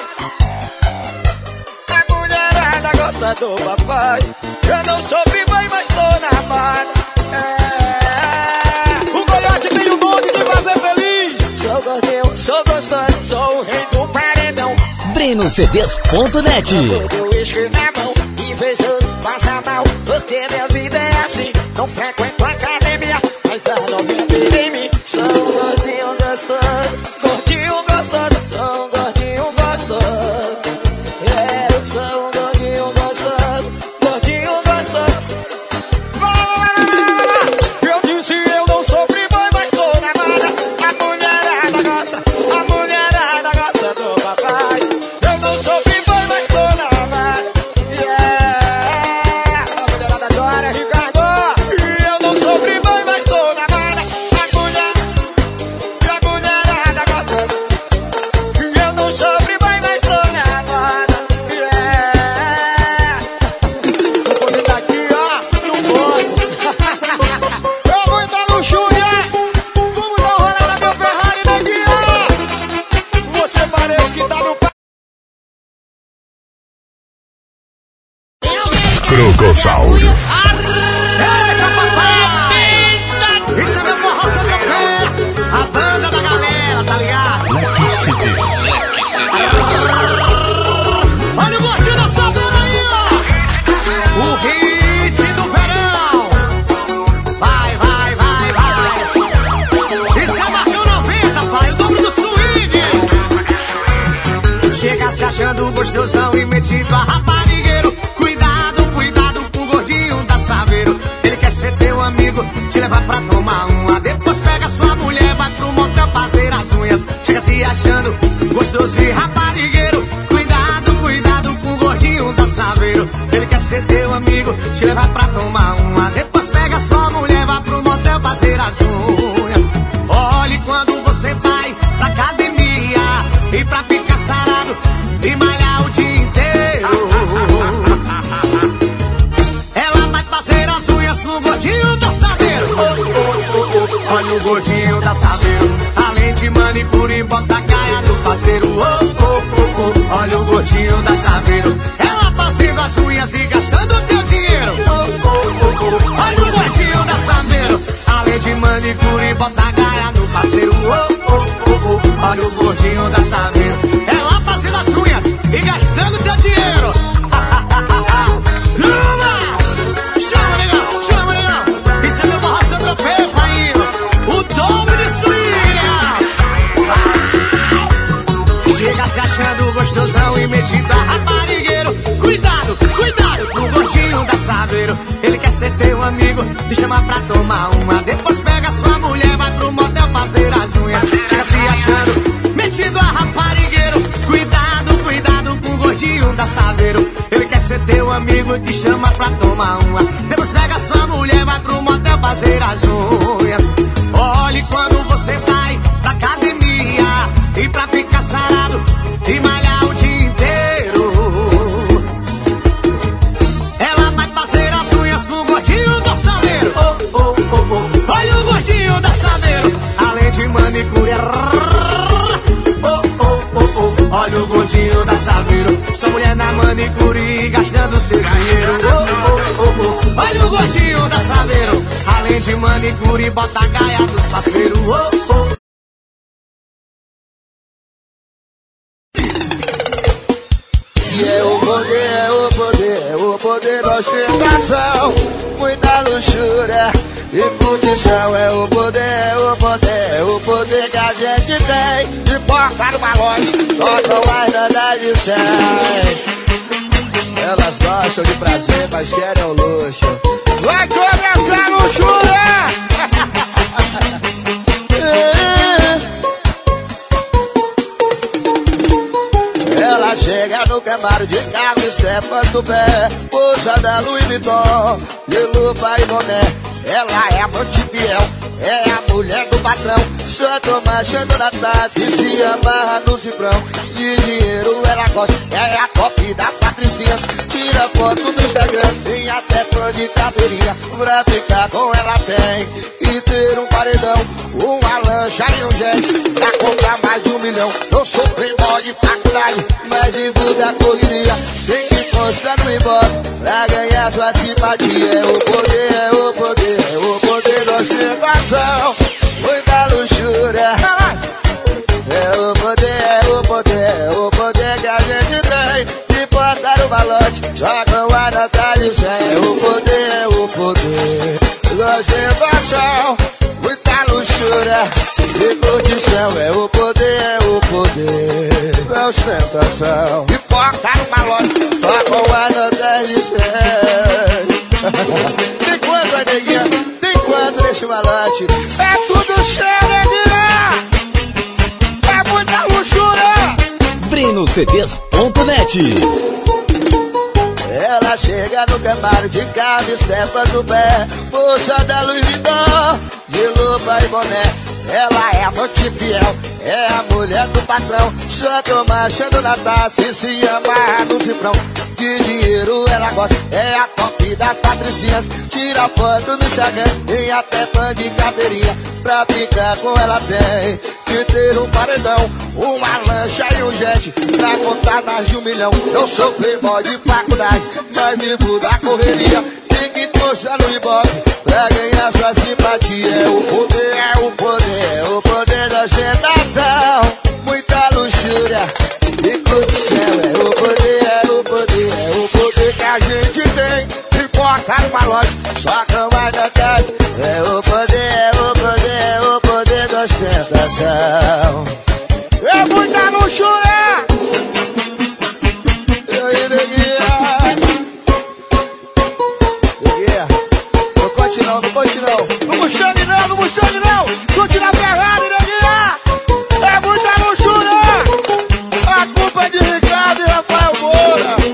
Speaker 2: A mulherada gosta do papai. Eu não sou b-boy, mas tô na moda. É. O Goiate tem o dom de te fazer feliz.
Speaker 11: Sou gordinho, sou gostoso,
Speaker 2: Sou o rei do paredão.
Speaker 12: Breno C Ds ponto net.
Speaker 2: Todo uísque na mão, invejoso, passa mal. Porque minha vida é assim. Não frequento academia, mas a noventa em mim.
Speaker 11: sou gordinho gostoso, gordinho gostoso, sou gordinho gostoso. É, eu sou um gordinho gostoso, gordinho gostoso.
Speaker 2: Eu disse eu não sou b-boy, mas tô na moda. A mulherada gosta, a mulherada gosta do papai. Eu não sou b-boy, mas tô na moda. Yeah. A mulherada adora Ricardo. Eu não sou b-boy, mas tô na moda. A mulherada
Speaker 1: Crocossauro.
Speaker 2: Eita, papai! Isso é meu forró sobre o pé! A banda da galera, tá ligado?
Speaker 1: Black C Ds.
Speaker 2: Olha o gordinho da sabeira aí, ó! O hit do verão! Vai, vai, vai, vai! Isso é Marcão noventa, pai, o dobro do swing! Chega se achando gostosão e metido a raparigueiro. Cuidado, cuidado com o gordinho da Saveiro. Ele quer ser teu amigo, te levar pra tomar uma. Depois pega sua mulher, vai pro motel fazer as unhas. Chega se achando gostoso e raparigueiro. Cuidado, cuidado com o gordinho da Saveiro. Ele quer ser teu amigo, te levar pra tomar uma. Depois pega sua mulher, vai pro motel fazer as unhas. Olhe quando você vai pra academia e pra ficar sarado e malhar o dia inteiro. Ela vai fazer as unhas com o gordinho da Saveiro. Oh, oh, oh, oh. Olha o gordinho da Saveiro. Além de manicure, bota a gaia do parceiro. Oh, oh, oh, oh. Olha o gordinho da Saveiro. Ela fazendo as unhas e gastando teu dinheiro. Oh, oh, oh, oh. Olha o gordinho da Saveiro. Além de manicure, bota a gaia do parceiro. Oh, oh, oh, oh. Olha o gordinho da Saveiro. Ela fazendo as unhas e gastando teu dinheiro. Chama, negão, chama, negão. Isso é meu forró sobre o pé, pai. O dobro de swing. Chega se achando gostosão e metido a raparigueiro. Cuidado, cuidado com o gordinho da Saveiro. Ele quer ser teu amigo, te chama pra tomar uma. Depois pega sua mulher, vai pro motel fazer as unhas. Chega se achando metido a raparigueiro. Cuidado, cuidado com o gordinho da Saveiro. Ele quer ser teu amigo e te chama pra tomar uma. Depois pega sua mulher, vai pro motel fazer as unhas. Olhe quando você vai pra academia e pra ficar sarado e malhar o dia inteiro. Ela vai fazer as unhas com o gordinho da Saveiro. Oh, oh, oh, oh. Olha o gordinho da Saveiro. Além de manicure. Oh, oh, oh, oh. Olha o gordinho da Saveiro. Sua mulher na manicure gastando seu dinheiro. Oh, oh, oh, oh. Olha o gordinho da Saveiro. Além de manicure, bota a gaia dos parceiros. Oh, oh.
Speaker 6: E é o poder, é o poder, é o poder da ostentação. Muita luxúria e curtição. É o poder, é o poder, é o poder que a gente tem. De porta no balões, tocam mais nada de cem. Elas gostam de prazer, mas querem o luxo. Vai começar a luxúria! Ela chega no Camaro de carro e Stefan do pé. Bolsa da Louis Vuitton, de lupa e boné. Ela é amante fiel, é a mulher do patrão. Só toma achando na taça e se amarra no cifrão. De dinheiro ela gosta, é a top da Patricinha. Tira foto no Instagram, tem até fã de cadeirinha. Pra ficar com ela tem e ter um paredão, uma lancha e um jet. Pra comprar mais de um milhão. Eu sou playboy de faculdade, mas de Buda correria. Tem que constar no embora pra ganhar sua simpatia. É o poder, é o poder, é o poder da ostentação. Muita luxúria. É o poder, é o poder, é o poder que a gente tem. De botar o malote, jogam a nota de cem. É o poder, é o poder da ostentação. Muita luxúria e curtição. É o poder, é o poder da ostentação. De botar o malote, jogam a nota de cem. Tem quanto, é neguinha? Tem quanto nesse malote? É tudo cheio, neguinha! É muita luxúria!
Speaker 12: Brino C Ds ponto net.
Speaker 6: Ela chega no Camaro de carro, Stefan do pé. Bolsa da Louis Vuitton, de lupa e boné. Ela é amante fiel, é a mulher do patrão. Só toma achando na taça e se amarra no cifrão. De dinheiro ela gosta, é a top das Patricinhas. Tira foto no Instagram, tem até fã de cadeirinha. Pra ficar com ela tem de ter um paredão, uma lancha e um jet, pra contar mais de um milhão. Eu sou playboy de faculdade, mas vivo da correria. Fique torcendo no ibope pra ganhar sua simpatia. É o poder, é o poder, é o poder da ostentação. Muita luxúria e curtição. É o poder, é o poder, é o poder que a gente tem. Pipoca numa loja, só cama da casa. É o poder, é o poder, é o poder da ostentação. É muita luxúria. E aí, neguinha? Neguinha, não conte não, não conte não. Não Mustang não, não Mustang não. Chute na Ferrari, neguinha. É muita luxúria. A culpa é de Ricardo e Rafael Moura.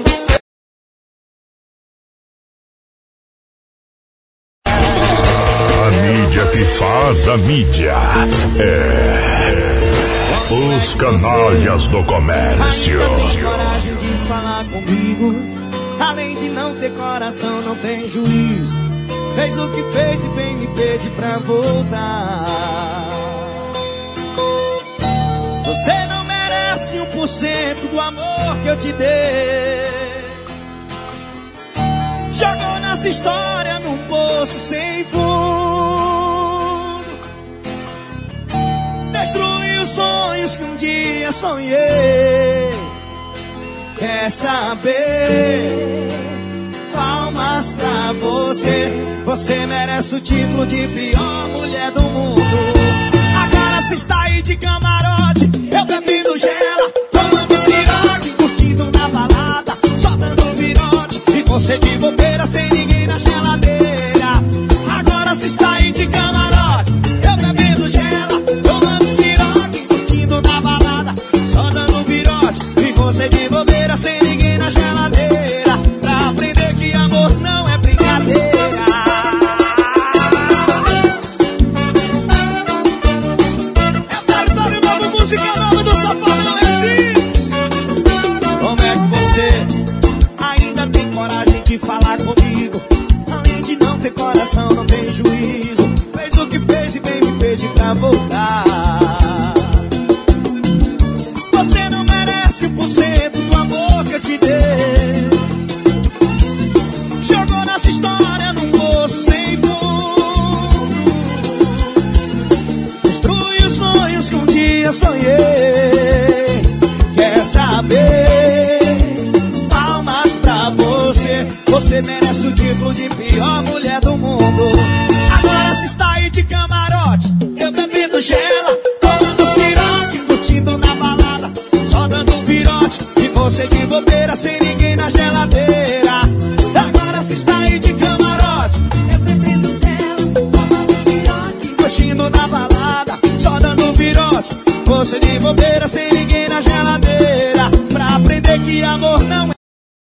Speaker 1: A mídia que faz a mídia. É. Os canalhas do comércio.
Speaker 3: Ainda tem coragem de falar comigo. Além de não ter coração, não tem juízo. Fez o que fez e vem me pedir pra voltar. Você não merece um por cento do amor que eu te dei. Jogou nossa história num poço sem fundo. Destruiu os sonhos que um dia sonhei. Quer saber? Palmas pra você. Você merece o título de pior mulher do mundo. Agora se está aí de camarote, eu bebendo gela, tomando siroque, curtindo na balada, só dando virote. E você de bobeira sem ninguém na geladeira. Agora se está aí de camarote, eu bebendo gela, tomando siroque, curtindo na balada, só dando virote. E você de bobeira sem ninguém na geladeira. Pra aprender que amor não é brincadeira. É território novo, música nova do Safadão, é assim. Como é que você ainda tem coragem de falar comigo? Além de não ter coração, não tem juízo. Fez o que fez e vem me pedir pra voltar. Você não merece um por cento do amor que eu te dei. Jogou nossa história num poço sem fundo. Destruiu os sonhos que um dia sonhei. Quer saber? Palmas pra você. Você merece o título de pior mulher do mundo. Agora se está aí de camarote, eu bebendo gela, tomando siroque, curtindo na balada, só dando virote. E você de bobeira sem ninguém na geladeira. Agora se está aí de camarote, eu bebendo gela, tomando siroque, curtindo na balada, só dando virote. Você de bobeira sem ninguém na geladeira. Pra aprender que amor não é.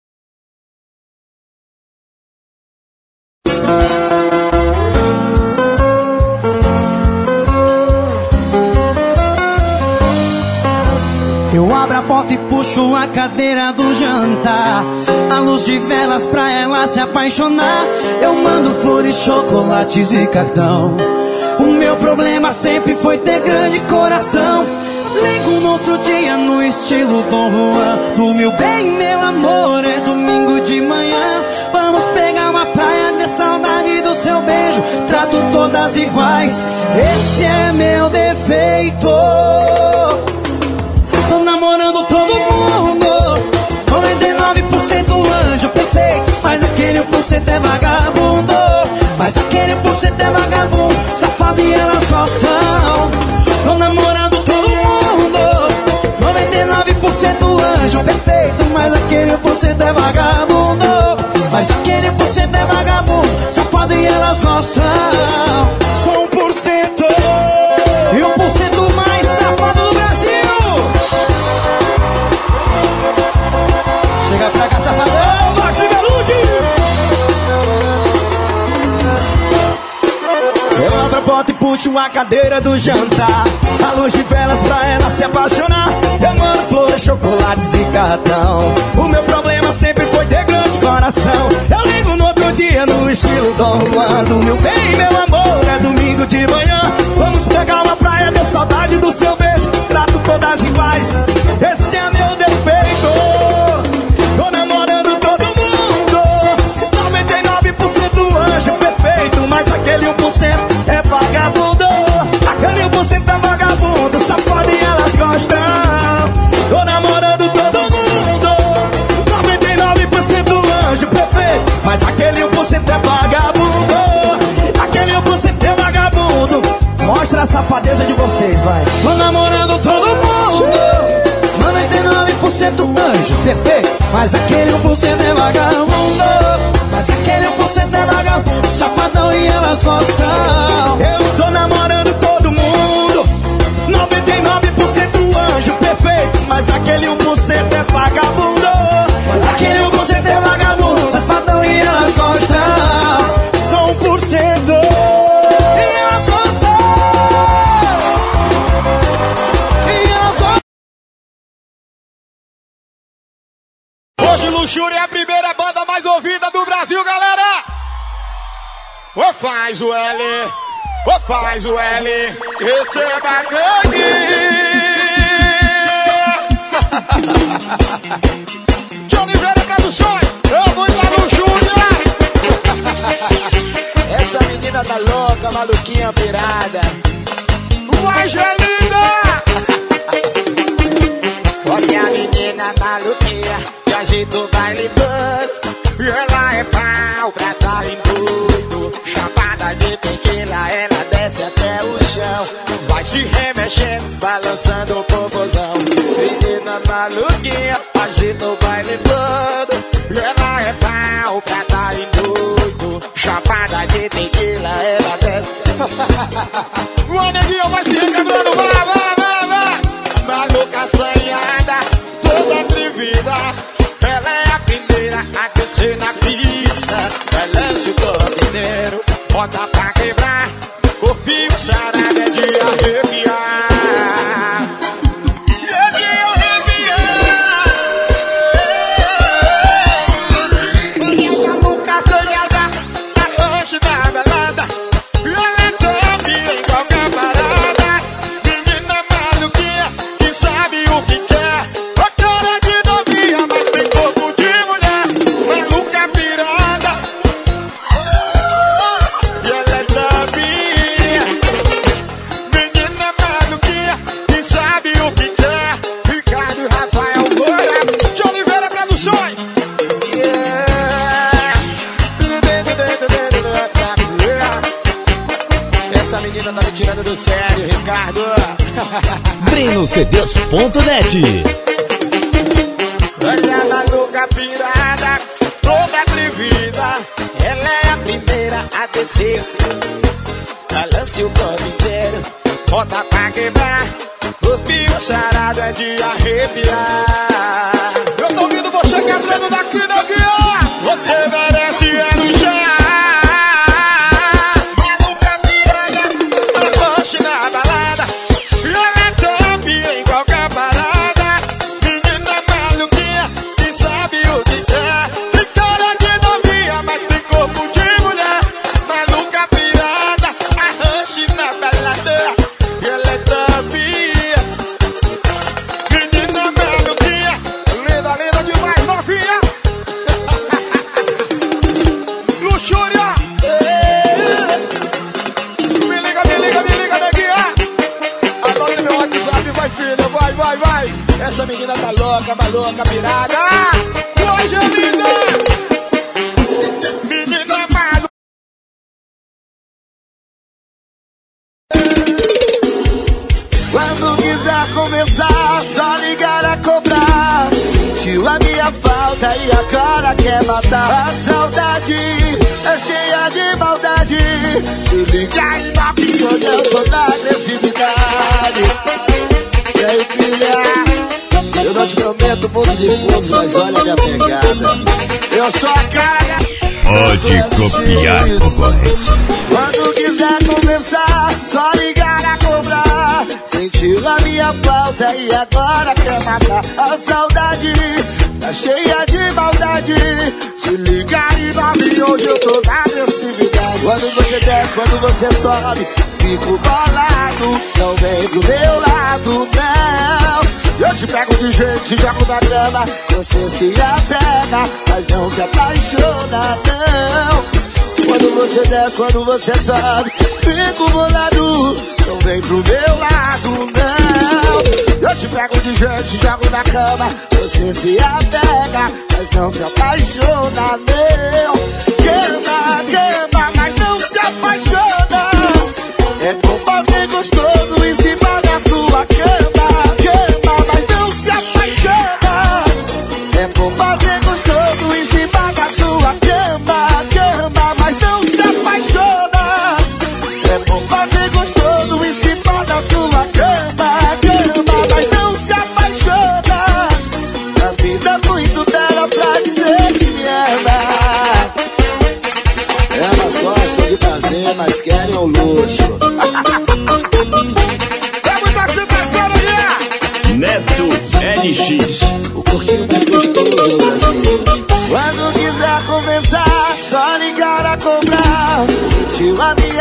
Speaker 3: Eu abro a porta e puxo a cadeira do jantar. A luz de velas pra ela se apaixonar. Eu mando flores, chocolates e cartão. O meu problema sempre foi ter grande coração. Ligo no outro dia no estilo Dom Juan. Do meu bem, meu amor, é domingo de manhã. Vamos pegar uma praia, ter saudade do seu beijo. Trato todas iguais, esse é meu defeito. Tô namorando todo mundo, noventa e nove por cento anjo perfeito. Mas aquele um por cento é vagabundo. Mas aquele um por cento é vagabundo, safado e elas gostam. Tô namorando todo mundo, noventa e nove por cento anjo perfeito. Mas aquele um por cento é vagabundo. Mas aquele um por cento é vagabundo, safado e elas gostam. Só um por cento e um por cento mais safado do Brasil. Chega pra cá, safadão, Max e Belucci. Eu abro a porta e puxo a cadeira do jantar. A luz de velas pra ela se apaixonar. Eu mando flores, chocolates e cartão. O meu problema sempre foi ter grande coração. Eu ligo no outro dia no estilo Dom Juan. Do meu bem, meu amor, é domingo de manhã. Vamos pegar uma praia, deu saudade do seu bem. Mas aquele um por cento é vagabundo. Mas aquele um por cento é vagabundo, safadão e elas gostam.
Speaker 13: Eu tô namorando todo mundo, noventa e nove por cento anjo perfeito. Mas aquele um por cento é vagabundo.
Speaker 3: Mas aquele um por cento é vagabundo, safadão e elas gostam.
Speaker 13: Só um por cento
Speaker 3: e elas gostam. E elas gostam.
Speaker 2: Hoje Luxúria é a primeira banda mais ouvida do Brasil, galera! Ou faz o L, ou faz o L, receba gangue! De Oliveira Produções, eu vou lá Luxúria!
Speaker 11: Essa menina tá louca, maluquinha pirada.
Speaker 2: O Angelina!
Speaker 11: Olha a menina maluquinha, que agita o baile todo.
Speaker 2: E ela é pau pra dar em doido.
Speaker 11: Chapada de tequila, ela desce até o chão.
Speaker 2: Vai se remexendo,
Speaker 11: balançando o popozão. Menina maluquinha, agita o baile todo.
Speaker 2: E ela é pau pra dar em doido.
Speaker 11: Chapada de tequila, ela desce.
Speaker 2: O neguinho vai se requebrando, vai, vai, vai, vai. Maluca assanhada, toda atrevida. Ela é a primeira a descer na pista.
Speaker 11: Balance o corpo inteiro,
Speaker 2: bota pra quebrar. Corpinho sarado é de arrepiar. É de arrepiar. Olha a boca assanhada, a roxa da balada. E ela é top em qualquer parada. Menina maluquinha, que sabe o que quer. A cara de novinha, mas tem corpo de mulher. Maluca pirada. E ela é top. Menina maluquinha, que sabe o que quer. Ricardo e Rafael Moura, de Oliveira Produções.
Speaker 11: Essa menina tá me tirando do sério, Ricardo.
Speaker 12: Breno C Ds ponto net.
Speaker 2: Olha a maluca pirada, toda atrevida.
Speaker 11: Ela é a primeira a descer. Balance o corpo inteiro,
Speaker 2: bota pra quebrar. O pio sarado é de arrepiar. Eu tô ouvindo você quebrando daqui, neguinha. Você merece é no chão. Maluca pirada, a rocha na balada. E ela é top em qualquer parada. Menina maluquinha, que sabe o que quer. Tem cara de novinha, mas tem corpo de mulher. Maluca pirada, a rocha na balada. E ela é top. Menina maluquinha, linda, linda demais, novinha. Luxúria. Me liga, me liga, me liga, neguinha. Anota meu WhatsApp, vai filho, vai, vai, vai.
Speaker 11: essa menina tá louca, maluca, pirada.
Speaker 2: Hoje é linda. Menina maluca.
Speaker 6: Quando quiser começar, só ligar a cobrar. Sentiu a minha falta e agora quer matar. A saudade é cheia de maldade. Se ligar e não me eu tô na agressividade. E aí, filha, eu não te prometo mundos e fundos, mas olha a minha pegada. Eu sou a cara.
Speaker 1: Pode copiar, concorrência.
Speaker 6: Quando quiser conversar, só ligar a cobrar. Sentiu a minha falta e agora quer matar. A saudade tá cheia de maldade. Se ligar e nove, hoje eu tô na agressividade. Quando você desce, quando você sobe, fico bolado. Não vem do meu lado, não. Eu te pego de jeito, te jogo na grama. Você se apega, mas não se apaixona, não. Quando você desce, quando você sobe, fico bolado. Não vem pro meu lado, não. Eu te pego de jeito, te jogo na cama. Você se apega, mas não se apaixona, não. Queima, queima, mas não se apaixona. É como alguém gostoso em cima da sua cama. Queima, mas não se apaixona. É como alguém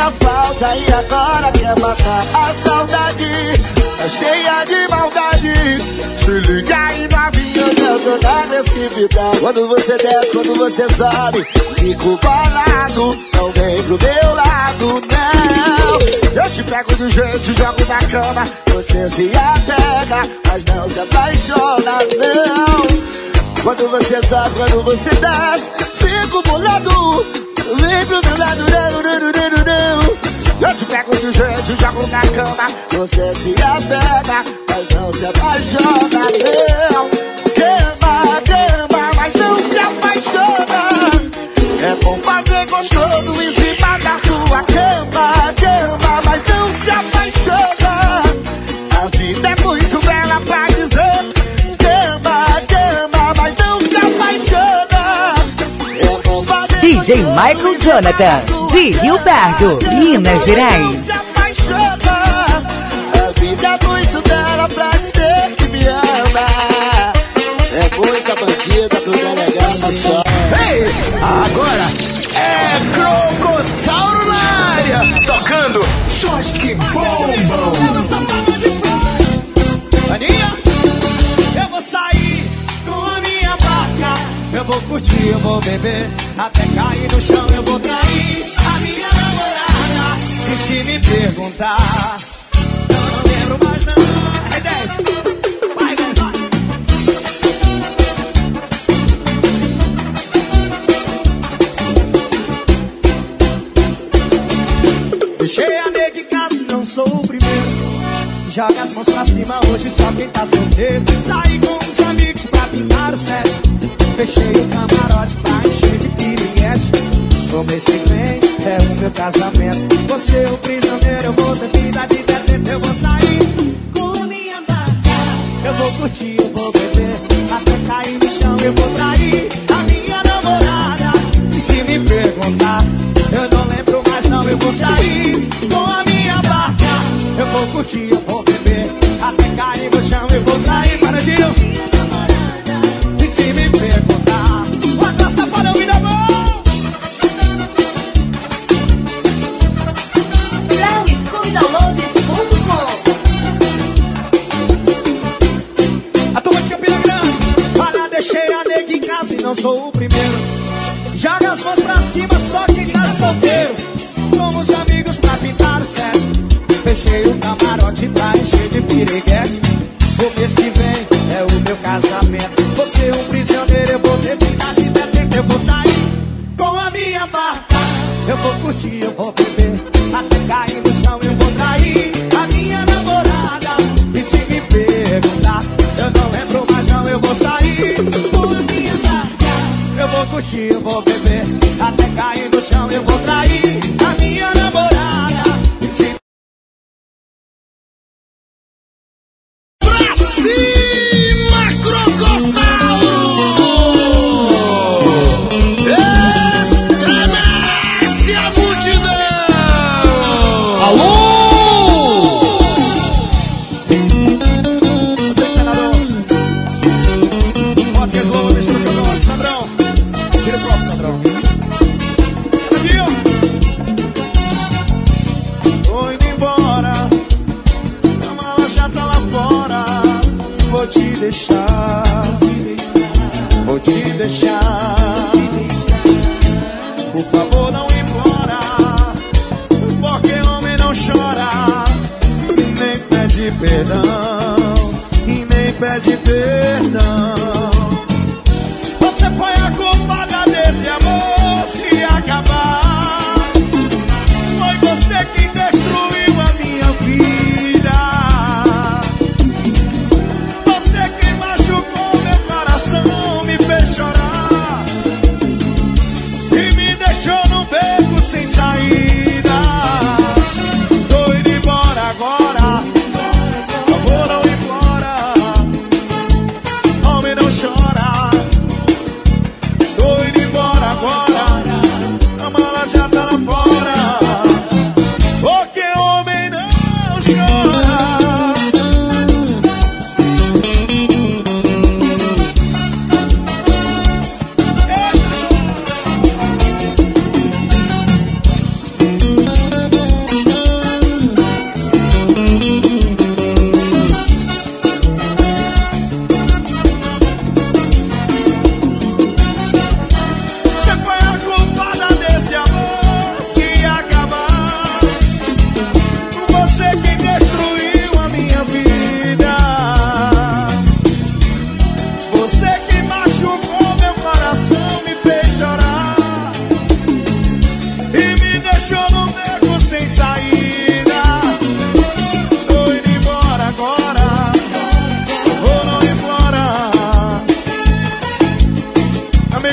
Speaker 6: minha falta e agora quer matar a saudade. Tá cheia de maldade. Se liga aí na minha, eu tô na agressividade. Quando você desce, quando você sobe, fico bolado. Não vem pro meu lado, não. Eu te pego de jeito, jogo na cama. Você se apega, mas não se apaixona, não. Quando você sobe, quando você desce, fico bolado. Vem pro meu lado, não, não, não, não, não. Eu te pego de jeito, jogo na cama. Você se apega, mas não se apaixona, não. Queima, queima, mas não se apaixona. É bom fazer gostoso em cima da sua cama. Queima, mas não se apaixona. A vida é muito bela pra dizer. Queima, queima, mas não se apaixona. É bom fazer
Speaker 4: D J Michael Jonathan, de Rio Pardo, Minas Gerais.
Speaker 6: não se apaixona. A vida é muito bela pra dizer que me ama. É muita bandida pro delegado só.
Speaker 13: Ei, agora é Crocossauro na área, tocando sons que bombam. Aninha, eu vou sair com a minha barca. Eu vou curtir, eu vou beber, até cair no chão eu vou trair a minha namorada. E se me perguntar, eu não lembro mais não. É dez, vai dez, vai. Deixei a nega em casa e não sou o primeiro. Joga as mãos pra cima, hoje só quem tá solteiro. Saí com os amigos pra pintar o set. Fechei o camarote pra encher de piriguete. O mês que vem é o meu casamento. Você é o prisioneiro, eu vou ter vida de detento. Eu vou sair com minha barca. Eu vou curtir, eu vou beber, até cair no chão eu vou trair a minha namorada. E se me perguntar, eu não lembro mais não. Eu vou sair com a minha barca. Eu vou curtir, eu vou beber, até cair no chão eu vou trair. Paradinho. E se me perguntar, quanta safadão me dá mão. A turma de Campina Grande, olha, deixei a nega em casa e não sou o primeiro. Joga as mãos pra cima, só quem tá solteiro. Com os amigos pra pintar o set. Fechei o camarote pra encher de piriguete. O mês que vem é o meu casamento. Você é um prisioneiro, eu vou ter vida de detento. Eu vou sair com a minha barca. Eu vou curtir, eu vou beber, até cair no chão eu vou cair a minha namorada. E se me perguntar, eu não lembro mais não. Eu vou sair com a minha barca. Eu vou curtir, eu vou beber, até cair no chão eu vou trair a minha namorada. E se... Pra cima, Crocossauro! Estremece a multidão! Alô! Senador, pode que as loucas misturam que eu gosto. Sandrão, tira o copo, Sandrão. Tô indo embora, a mala já tá lá fora. Vou te deixar, vou te deixar. Por favor, não implora, porque homem não chora, e nem pede perdão, e nem pede perdão. Você foi a culpada desse amor se acabar. Foi você quem destruiu a minha vida. Você quem machucou meu coração, me fez chorar e me deixou num beco sem saída. Tô indo embora agora, por favor não implora. Homem não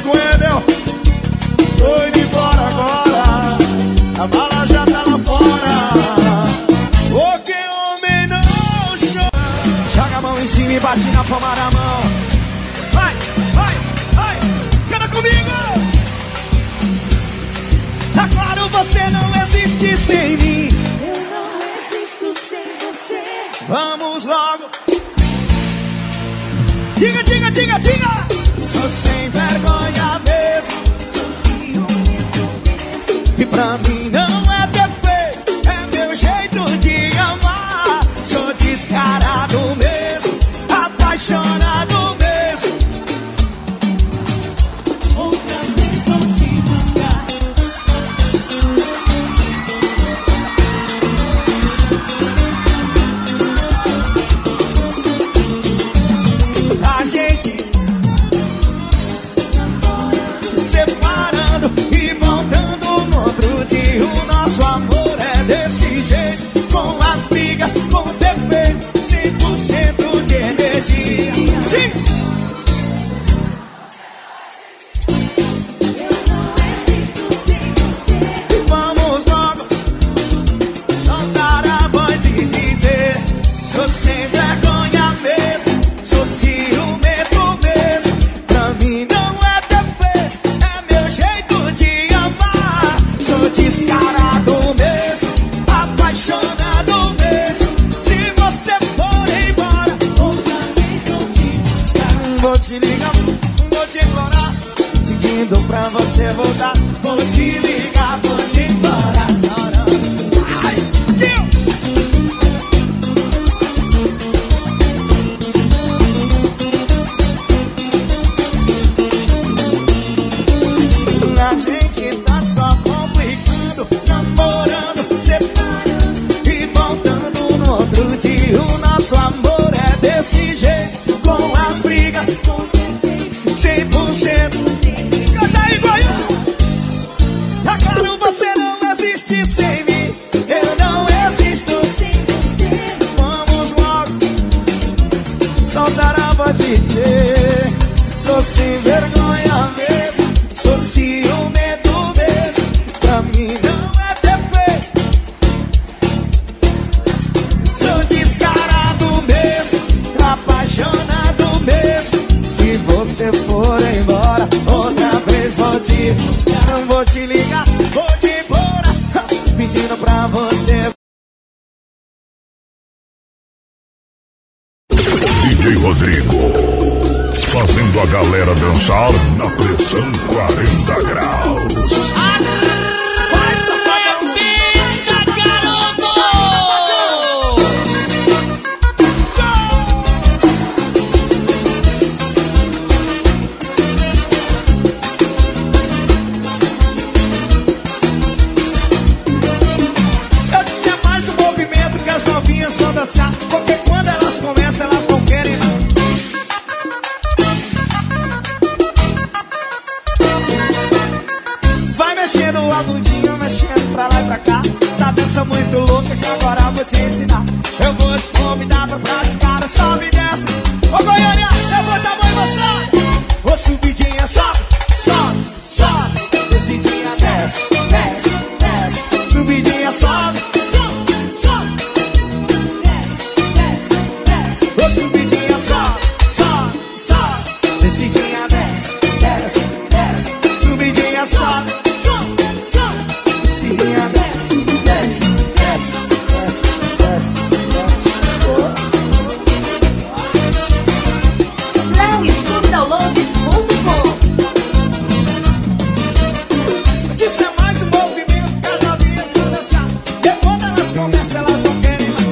Speaker 2: com Edel. Estou indo embora agora, a bala já tá lá fora. O que homem não chora. Joga a mão em cima e bate na palma da mão. Vai, vai, vai, canta comigo. Tá claro, você não existe sem mim.
Speaker 14: Eu não existo sem você.
Speaker 2: Vamos logo. Diga, diga, diga, diga. Sou sem vergonha mesmo.
Speaker 14: Sou ciumento mesmo.
Speaker 2: E pra mim não é defeito, é meu jeito de amar. Sou descarado mesmo, apaixonado mesmo.
Speaker 14: Outra vez vou te buscar.
Speaker 2: A gente separando e voltando no outro dia. O nosso amor é desse jeito, com as brigas, com os defeitos, cem por cento de energia. Sim.
Speaker 14: Eu não existo sem você.
Speaker 2: Vamos logo soltar a voz e dizer: sou sem vergonha mesmo, sou ciumento mesmo. Pra mim não é defeito, é meu jeito de amar. Sou descarado mesmo, apaixonado mesmo. Se você for embora,
Speaker 14: Outra vez vou te buscar.
Speaker 2: vou te ligar, vou te implorar, pedindo pra você voltar. Vou te ligar, vou te implorar, chorando. Ai, Deus! A gente tá só complicando, namorando, separando e voltando no outro dia. O nosso amor é desse jeito, com as brigas,
Speaker 14: Com os defeitos,
Speaker 2: cem por cento. Canta igual eu. Tá claro, você não existe sem mim. Eu não existo
Speaker 14: sem você.
Speaker 2: Vamos logo soltar a voz e dizer: sou sem vergonha mesmo, sou ciumento mesmo. Pra mim não é defeito, sou descarado mesmo, apaixonado mesmo. Se você for embora, outra vez vou te buscar. Vou te ligar, vou te implorar, pedindo pra você.
Speaker 1: D J Rodrigo, fazendo a galera dançar na pressão quarenta graus.
Speaker 2: Vai, safadão! Eu disse, é mais um movimento que as novinhas vão dançar, porque quando elas começam, elas não querem não. Vai mexendo a bundinha, mexendo pra lá e pra cá. Essa dança muito louca que agora vou te ensinar. Eu vou te convidar pra praticar, sobe e desce. Ô Goiânia, levanta a mão e você. Ô subidinha, sobe, sobe, sobe. Descidinha, desce, desce, desce. Subidinha, sobe,
Speaker 14: Sobe, sobe. Desce, desce, desce.
Speaker 2: ô subidinha, sobe, sobe, sobe. Descidinha, desce, desce, desce. Subidinha, sobe,
Speaker 14: Sobe, sobe.
Speaker 2: descidinha, desce, desce, desce, desce, desce, desce.
Speaker 4: Léo Estúdio Downloads ponto com.
Speaker 2: Isso é mais um movimento que as novinhas vão dançar. E quando elas começam, elas não querem mais.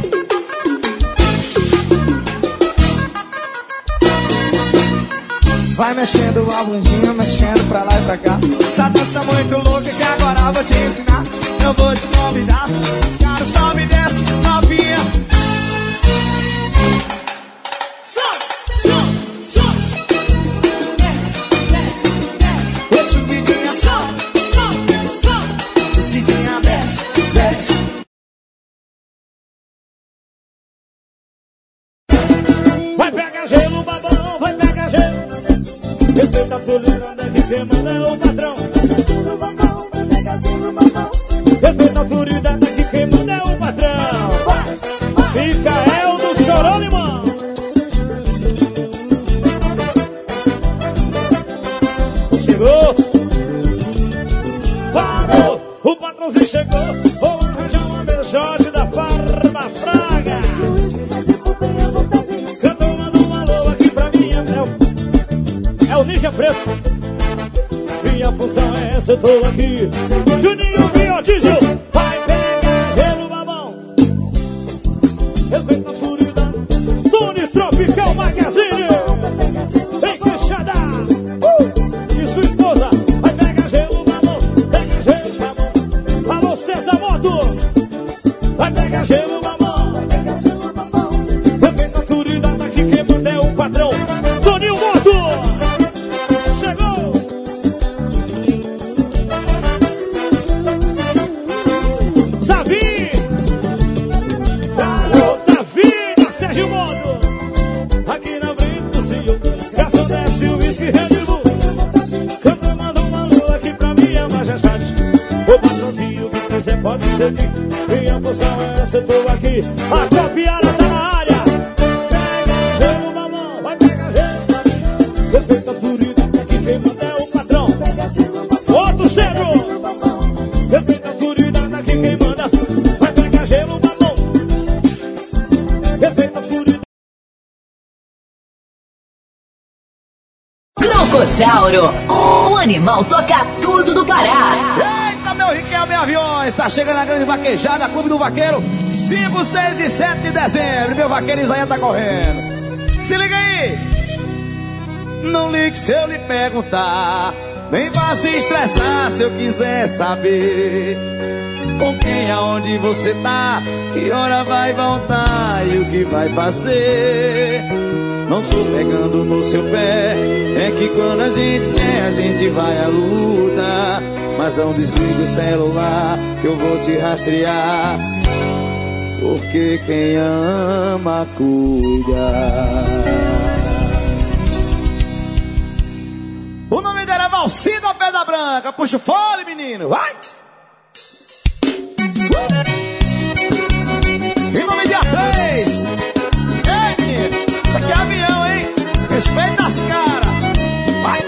Speaker 2: Vai mexendo a bundinha, mexendo pra lá e pra cá. Essa dança muito louca que agora vou te ensinar. Eu vou te convidar. Os caras sobe e desce, novinha.
Speaker 14: Sobe, sobe, sobe. Desce, desce, desce.
Speaker 2: Ô subidinha, sobe,
Speaker 14: Sobe, sobe.
Speaker 2: descidinha, desce, desce.
Speaker 13: Vai pegar gelo, babão, vai pegar gelo. Respeita a fuleira, onde é
Speaker 15: quem manda é o patrão. Respeita a autoridade, aqui quem manda é o patrão. Micael do Chorão Limão. Chegou. Parou. O patrãozinho chegou. Vou arranjar uma beijote da Farma Fraga. Cantou, manda um alô aqui pra mim, é o, é o Ninja Preto. Minha função é essa, eu tô aqui. Juninho Biodiesel, vai pegar gelo mamão. Respeita a autoridade. Tony Tropical Magazine. Vem fechada. Uh! E sua esposa, vai pegar gelo mamão. Pega gelo mamão. Alô César Moto, vai pegar gelo mamão. Respeita a autoridade, aqui quem manda é o patrão. Toninho Moto. Pode seguir, minha função é essa, eu tô aqui. A copiara tá na área. Pega gelo na mão, vai pegar gelo. Respeita a autoridade, aqui quem manda é o patrão. Outro cedo. Respeita a autoridade, aqui quem manda. Vai pegar gelo na mão. Respeita a autoridade.
Speaker 4: Crocossauro, o animal toca tudo do Pará.
Speaker 16: Meu Riquelme Aviões, tá chegando a grande vaquejada, Clube do Vaqueiro, cinco, seis e sete de dezembro. Meu vaqueiro Isaías tá correndo. Se liga aí. Não ligue se eu lhe perguntar, nem vá se estressar se eu quiser saber com quem, aonde você tá, que hora vai voltar e o que vai fazer. Não tô pegando no seu pé, é que quando a gente quer, a gente vai à luta. Mas não desligue o celular, que eu vou te rastrear. Porque quem ama, cuida. O nome dela é Valcida Pedra Branca. Puxa o fole, menino, vai! Em nome de A três. Ei, menino, isso aqui é avião, hein? Respeita as caras. Vai!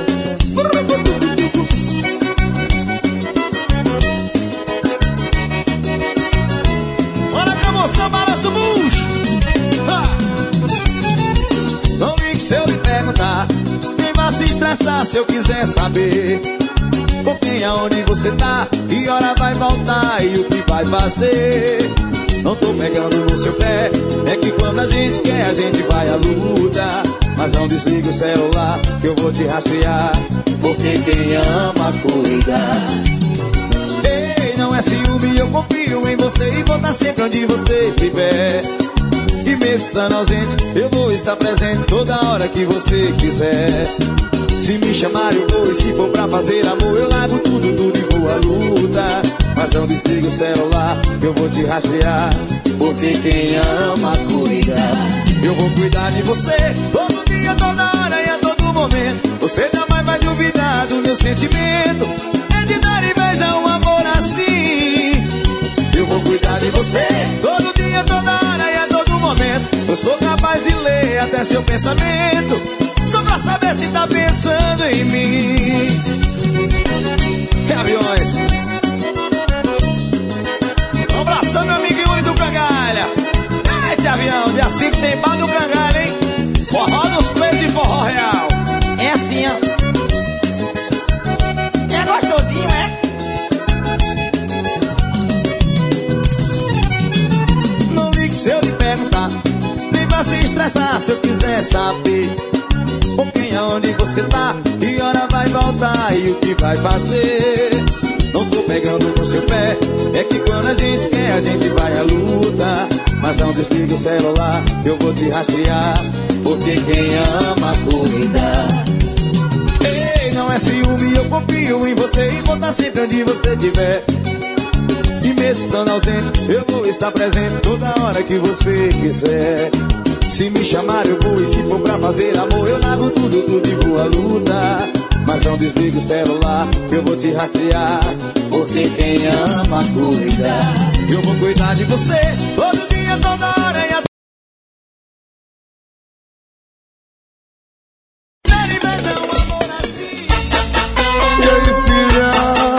Speaker 16: Moção, balança o bucho. Não ligue se eu lhe perguntar, nem vá se estressar se eu quiser saber com quem, aonde você tá, que hora vai voltar e o que vai fazer. Não tô pegando no seu pé, é que quando a gente quer, a gente vai à luta. Mas não desligue o celular, que eu vou te rastrear. Porque quem ama, cuida. Não é ciúme, eu confio em você e vou estar sempre onde você estiver. E mesmo estando ausente, eu vou estar presente toda hora que você quiser. Se me chamar eu vou, e se for pra fazer amor eu largo tudo, tudo e vou à luta. Mas não desligue o celular, que eu vou te rastrear. Porque quem ama, cuida. Eu vou cuidar de você todo dia, toda hora e a todo momento. Você jamais vai duvidar do meu sentimento. É de dar e beijar um amor assim. Eu vou cuidar de você todo dia, toda hora e a todo momento. Eu sou capaz de ler até seu pensamento, só pra saber se tá pensando em mim. É Aviões. Um abração, meu amigo Yuri do Cangalha. Eita, avião, dia cinco tem bar do Cangalha, hein? Forró nos plays de forró real. É assim, ó. É gostosinho, é? Não ligue se eu lhe perguntar, nem vá se estressar se eu quiser saber com quem, aonde você tá, que hora vai voltar e o que vai fazer. Não tô pegando no seu pé, é que quando a gente quer, a gente vai à luta. Mas não desliga o celular, eu vou te rastrear. Porque quem ama, cuida. Ei, não é ciúme, eu confio em você e vou estar sempre onde você estiver. E mesmo estando ausente, eu vou estar presente toda hora que você quiser. Se me chamar eu vou, e se for pra fazer amor eu largo tudo, tudo e vou à luta. Mas não desliga o celular, eu vou te rastrear. Porque quem ama cuida. Eu vou cuidar de você todo dia, toda hora. E a...
Speaker 2: E aí, filha?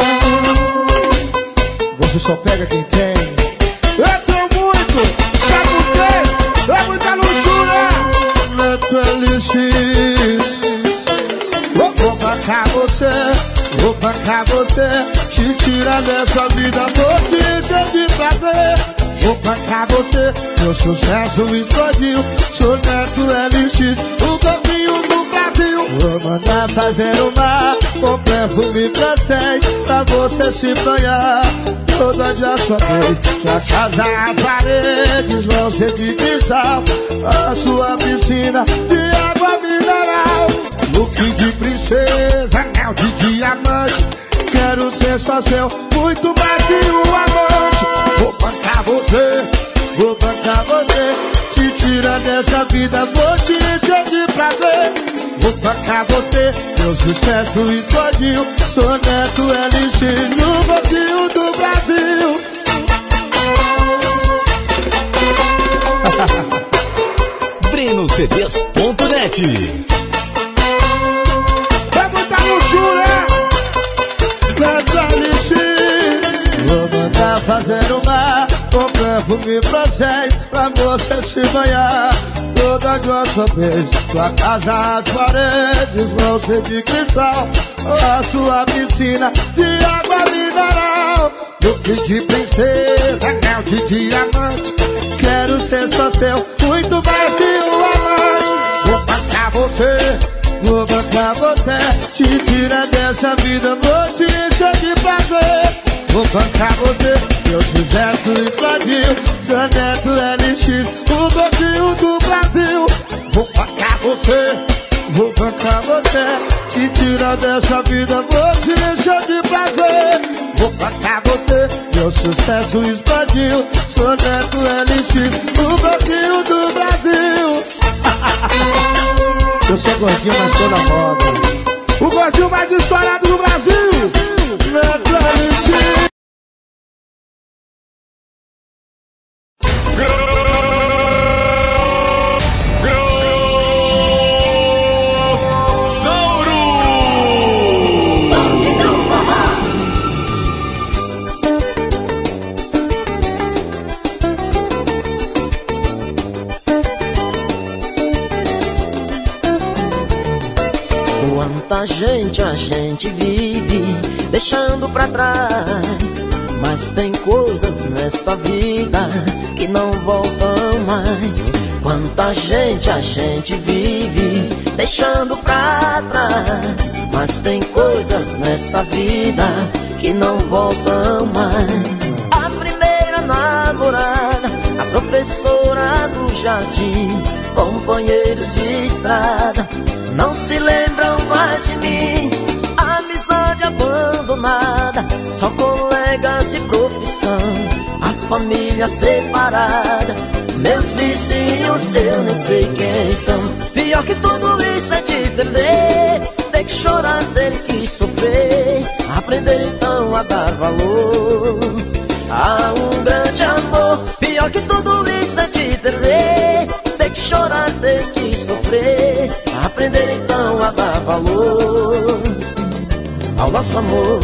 Speaker 2: Você só pega quem tem. Eu tenho muito, sabe o quê? É muita luxúria. Neto L X. Vou bancar você, vou bancar você. Te tirar dessa vida, vou te encher de prazer. Vou bancar você, meu sucesso explodiu. Sou Neto L X, o caminho do Brasil. Vou mandar fazer uma com perfume francês, pra você se banhar toda de sua vez. Sua casa, as paredes vão ser de cristal, a sua piscina de água mineral. Look de princesa, anel de diamante. Quero ser só seu, muito mais que um amante. Vou bancar você, vou bancar você. Te tira dessa vida, vou te encher de prazer. Vou bancar você, meu sucesso explodiu. Sou Neto L X, no gordinho do Brasil.
Speaker 12: Breno C Ds ponto net.
Speaker 2: É muita luxúria, Neto L X. Vou mandar fazer uma com perfume francês, pra você se banhar toda de uma só vez. Sua casa, as paredes vão ser de cristal, a sua piscina de água mineral. Look de princesa, anel de diamante. Quero ser só seu, muito mais que um amante. Vou bancar você, vou bancar você. Te tira dessa vida, vou te encher de prazer. Vou bancar você, meu sucesso explodiu. Sou Neto L X, o gordinho do Brasil. Vou bancar você, vou bancar você. Te tira dessa vida, vou te encher de prazer. Vou bancar você, meu sucesso explodiu. Sou Neto L X, o gordinho do Brasil. Eu sou gordinho, mas tô na moda. O gordinho mais estourado do Brasil, Neto L X.
Speaker 17: Quanta gente a gente vive deixando pra trás, mas tem coisas nesta vida que não voltam mais. Quanta gente a gente vive deixando pra trás, mas tem coisas nesta vida que não voltam mais. A primeira namorada, a professora do jardim, companheiros de estrada, não se lembram mais de mim. Amizade abandonada, só colegas de profissão, a família separada, meus vizinhos eu não sei quem são. Pior que tudo isso é te perder, ter que chorar, ter que sofrer, aprender então a dar valor a um grande amor. Pior que tudo isso é te perder, ter que chorar, ter que sofrer, aprender então a dar valor ao nosso amor.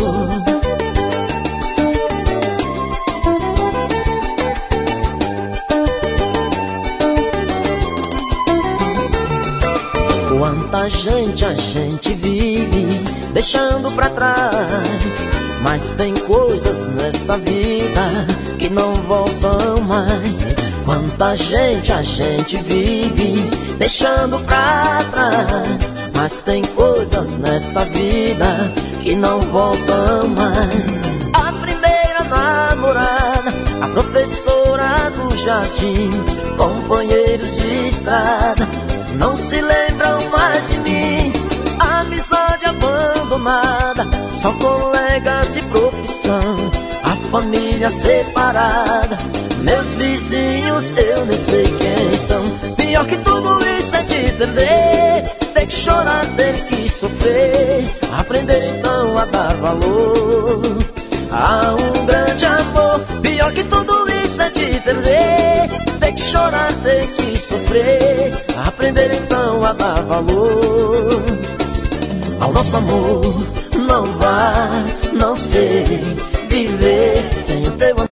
Speaker 17: Quanta gente a gente vive deixando pra trás, mas tem coisas nesta vida que não voltam mais. Quanta gente a gente vive deixando pra trás, mas tem coisas nesta vida que não voltam mais. A primeira namorada, a professora do jardim, companheiros de estrada, não se lembram mais de mim. Amizade abandonada, só colegas de profissão, a família separada, meus vizinhos eu nem sei quem são. Pior que tudo isso é te perder, ter Ter que chorar, ter que sofrer, aprender então a dar valor a um grande amor. Pior que tudo isso é te perder. Ter que chorar, ter que sofrer, aprender então a dar valor ao nosso amor. Não vá, não sei viver sem o teu amor.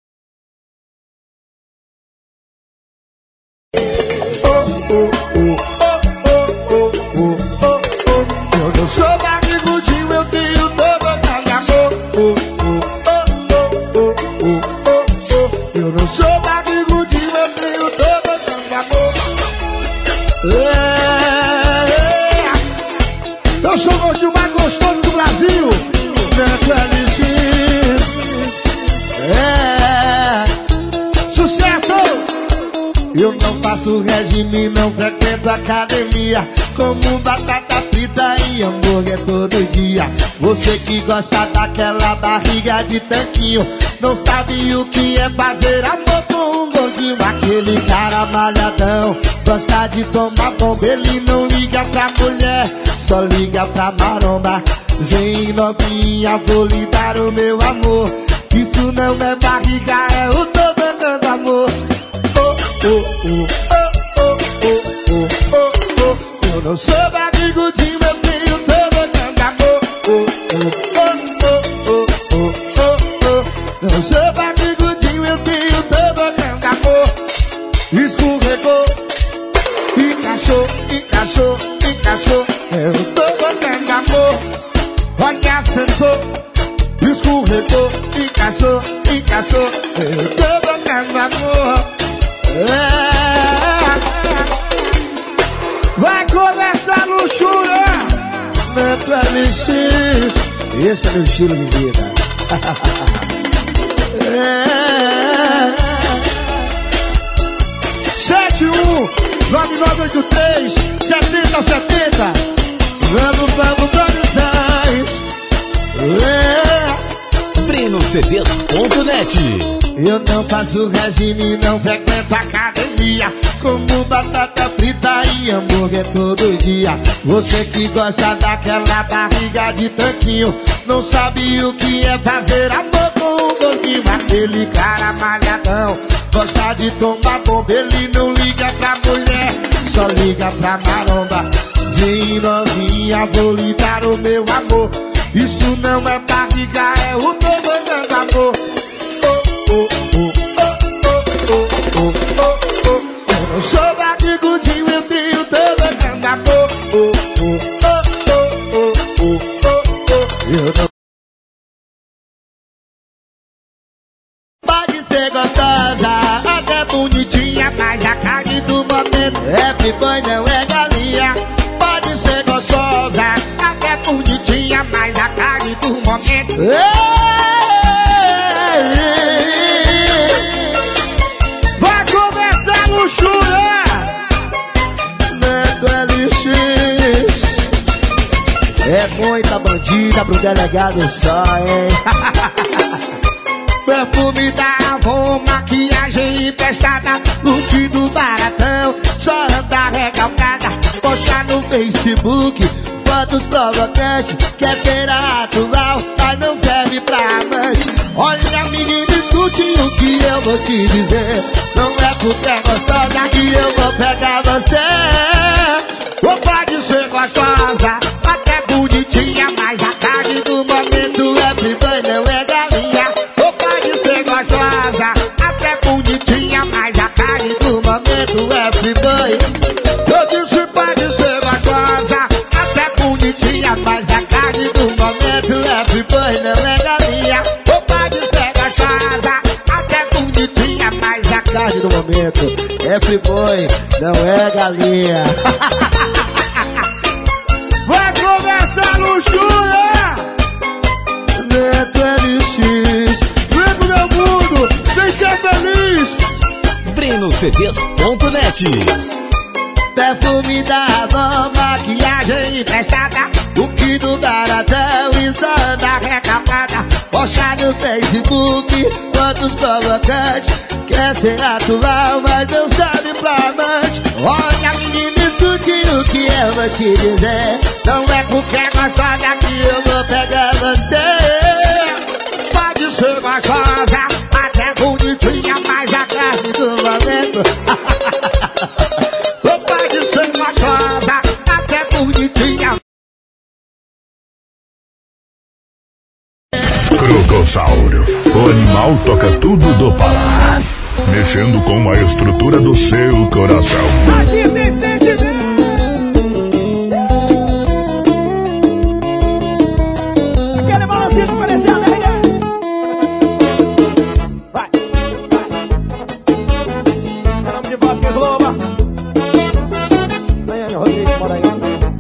Speaker 6: Eu não sou barrigudinho, eu tenho todo aquele amor. Oh, oh, oh, oh, oh, oh, oh. Eu não sou barrigudinho, eu tenho todo aquele amor. É, é. Eu sou o gordinho mais gostoso do Brasil. Neto L X. É. Sucesso! Eu não faço regime, não frequento academia. Como batata frita e hambúrguer todo dia. Você que gosta daquela barriga de tanquinho, não sabe o que é fazer amor com um gordinho. Aquele cara malhadão, gosta de tomar bomba. Ele não liga pra mulher, só liga pra maromba. Vem novinha, vou lhe dar o meu amor. Isso não é barriga, é o tô dando amor. Oh, oh, oh, oh, oh, oh, oh, oh. Eu não sou barrigudinho, eu tenho todo dando amor. Oh, oh, oh, oh, oh, oh, oh. Eu não sou barrigudinho, eu tenho todo dando amor. Escorregou, encaixou, encaixou, encaixou. Eu tô dando amor. Olha, sentou, escorregou, encaixou, encaixou. Eu tô dando amor. É. Vai começar a luxúria. Neto L X. Esse é meu estilo de vida. É. sete um nove nove oito três sete zero sete zero. Vamos, vamos, vamos, é.
Speaker 12: Breno C Ds ponto net.
Speaker 6: Eu não faço regime, não frequento academia. Como batata frita e hambúrguer todo dia. Você que gosta daquela barriga de tanquinho, não sabe o que é fazer amor com um gordinho. Aquele cara malhadão, gosta de tomar bomba. Ele não liga pra mulher, só liga pra maromba. Vem novinha, vou lhe dar o meu amor. Isso não é barriga, é o tô dando amor. Oh, oh, oh, oh, oh, oh, oh, oh. Eu não sou barrigudinho, eu tenho todo dando amor. Oh, oh, oh, oh, oh, oh, oh. Eu não. Pode ser gostosa, até bonitinha, mas a carne do momento é pibã, não é galinha. Pode ser gostosa, até bonitinha, mas a carne do momento. Vai começar a luxúria. Neto L X. É muita bandida pro delegado só, hein? Perfume da Avon, maquiagem emprestada, look do baratão, só anda recalcada. Postar no Facebook, fotos provocantes, quer ser a atual, mas não serve pra amante. Olha, menina, escute o que eu vou te dizer. Não é porque é gostosa que eu vou pegar você. Ou pode ser gostosa, até bonitinha, mas a carne do momento é pibã, não é galinha. Ou pode ser gostosa, até bonitinha, mas a carne do momento é pibã. Eu disse pode ser gostosa, até bonitinha, mas a carne do momento é pibã, não é galinha. Ou pode ser gostosa, até bonitinha, mas a carne do momento é friboi, não é galinha. Vai começar a luxúria. Neto L X. Vem pro meu mundo, vem ser feliz.
Speaker 12: Breno C Ds ponto net.
Speaker 6: Perfume da Avon, maquiagem emprestada, look do baratão e só anda recalcada. Postar no Facebook, fotos provocantes, quer ser atual, mas não sabe pra amante. Olha, menina, escute o que eu vou te dizer, não é porque é gostosa que eu vou pegar você. Pode ser gostosa, até bonitinha, mas a carne do momento. Pode ser gostosa, até bonitinha.
Speaker 1: Crocossauro, o animal toca tudo do Pará, mexendo com a estrutura do seu coração.
Speaker 15: Aqui tem sentimento. Aquele balancinho diferenciado, né? Vai, vai. É nome de Vasquez Loba. Daiane Rodrigues, mora aí.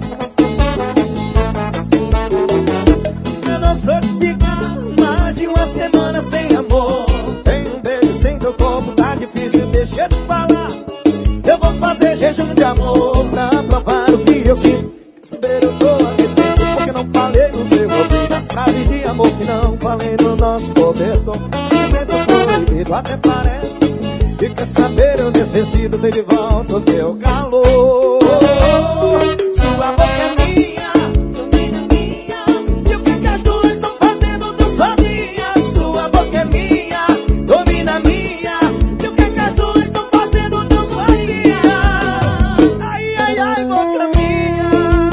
Speaker 13: Eu não sou de ficar mais de uma semana sem amor. Sem um beijo, sem teu corpo, tá difícil, deixa eu te falar. Eu vou fazer jejum de amor pra provar o que eu sinto. Quer saber, eu tô arrependido porque não falei no seu ouvido as frases de amor que não falei no nosso cobertor. Sentimento proibido até parece. E quer saber, eu necessito ter de volta o teu calor. Sua boca é minha, domina minha. E o que que as duas estão fazendo tão sozinhas? Sua boca é minha, domina minha. E o que que as duas estão fazendo tão sozinhas? Ai, ai, ai, boca minha.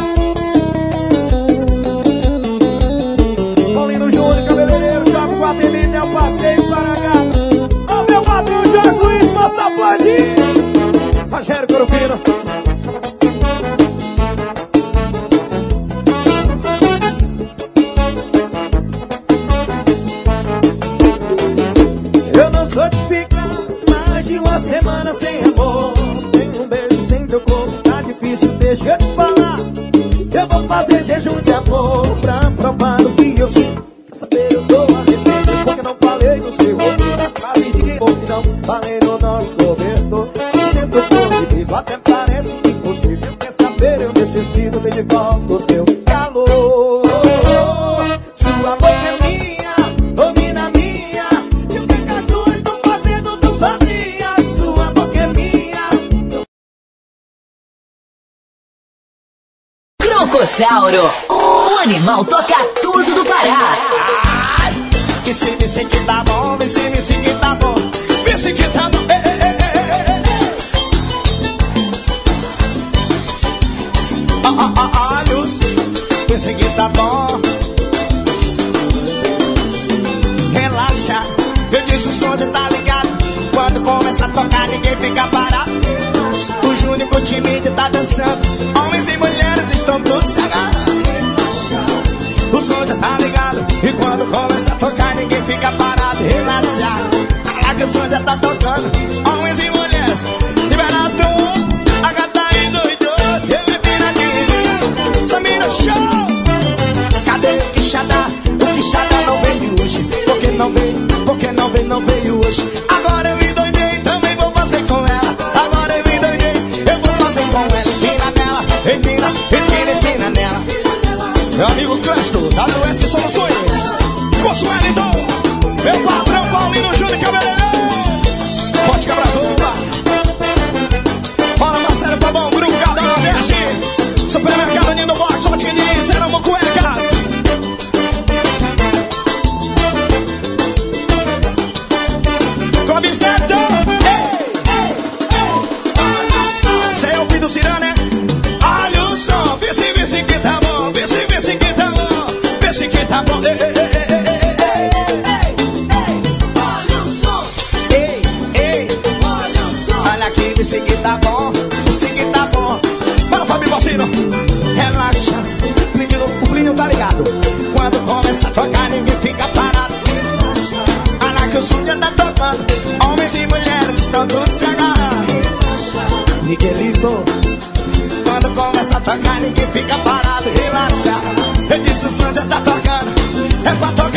Speaker 13: Paulino Júnior, cabeleireiro, Thiago Guatemita, é o passeio para cá. Ó meu padrinho Jorge Luiz, passa Fladinho. Rogério Corupino. Eu não sou de ficar mais de uma semana sem amor. Sem um beijo, sem teu corpo, tá difícil, deixa eu te falar. Eu vou fazer jejum de amor pra provar o que eu sinto. Quer saber, eu tô arrependido porque não falei no seu ouvido as frases de amor que não falei no nosso cobertor. Sentimento proibido até parece impossível. Quer saber, eu necessito ter de volta o teu calor. Sua boca é minha, domina minha. E o que que as duas estão fazendo tão sozinhas? Sua boca é minha.
Speaker 4: Crocossauro, o animal toca tudo do Pará.
Speaker 13: Que se me se que tá bom, me se me se que tá bom, me se que tá bom. Ei, ei, ei, ei, ei, ei. Ah, ah, ah, olhos, me se que tá bom. Relaxa, eu disse o som de tá ligado. Quando começa a tocar ninguém fica parado. O Júnior com o time de tá dançando. Homens e mulheres estão todos se agarrando. O som já tá ligado. E quando começa a tocar ninguém fica parado. Relaxa, a canção já tá tocando. Homens e mulheres, liberado. A gata aí doidou, eu me piradinho. Samira show. Cadê o Quixadá? O Quixadá não veio hoje. Por que não veio? Por que não veio? Não veio hoje. Agora eu me doidei, também vou fazer com ela. Agora eu me doidei, eu vou fazer com ela. Empina nela, empina, empina, empina nela. Meu amigo Clesto, W S Soluções. Curso Wellington, meu patrão Paulino Júnior Cabeleireiro. Forte Cabrazuba. Bora, parceiro, tá bom? Grupo Cada Nordeste. Supermercado Nindo Box, Botinha de Serão Cuecas. Clube Estado. Cê é o filho do Cirane? Olha o som, vice, vice que tá bom, vice, vice que tá bom, vice que tá bom. Ei, ei, ei, ei, ei, ei, ei, ei, ei, olha aqui, vice que tá bom, vice que tá bom. Para Fábio Bocino, relaxa, o Plínio, o Plínio tá ligado. Quando começa a tocar ninguém fica parado. Olha que o som já tá tocando. Homens e mulheres estão todos se agarrando. Miguelito, quando começa a tocar ninguém fica parado. Relaxa, eu disse o som já tá tocando. É pra tocar.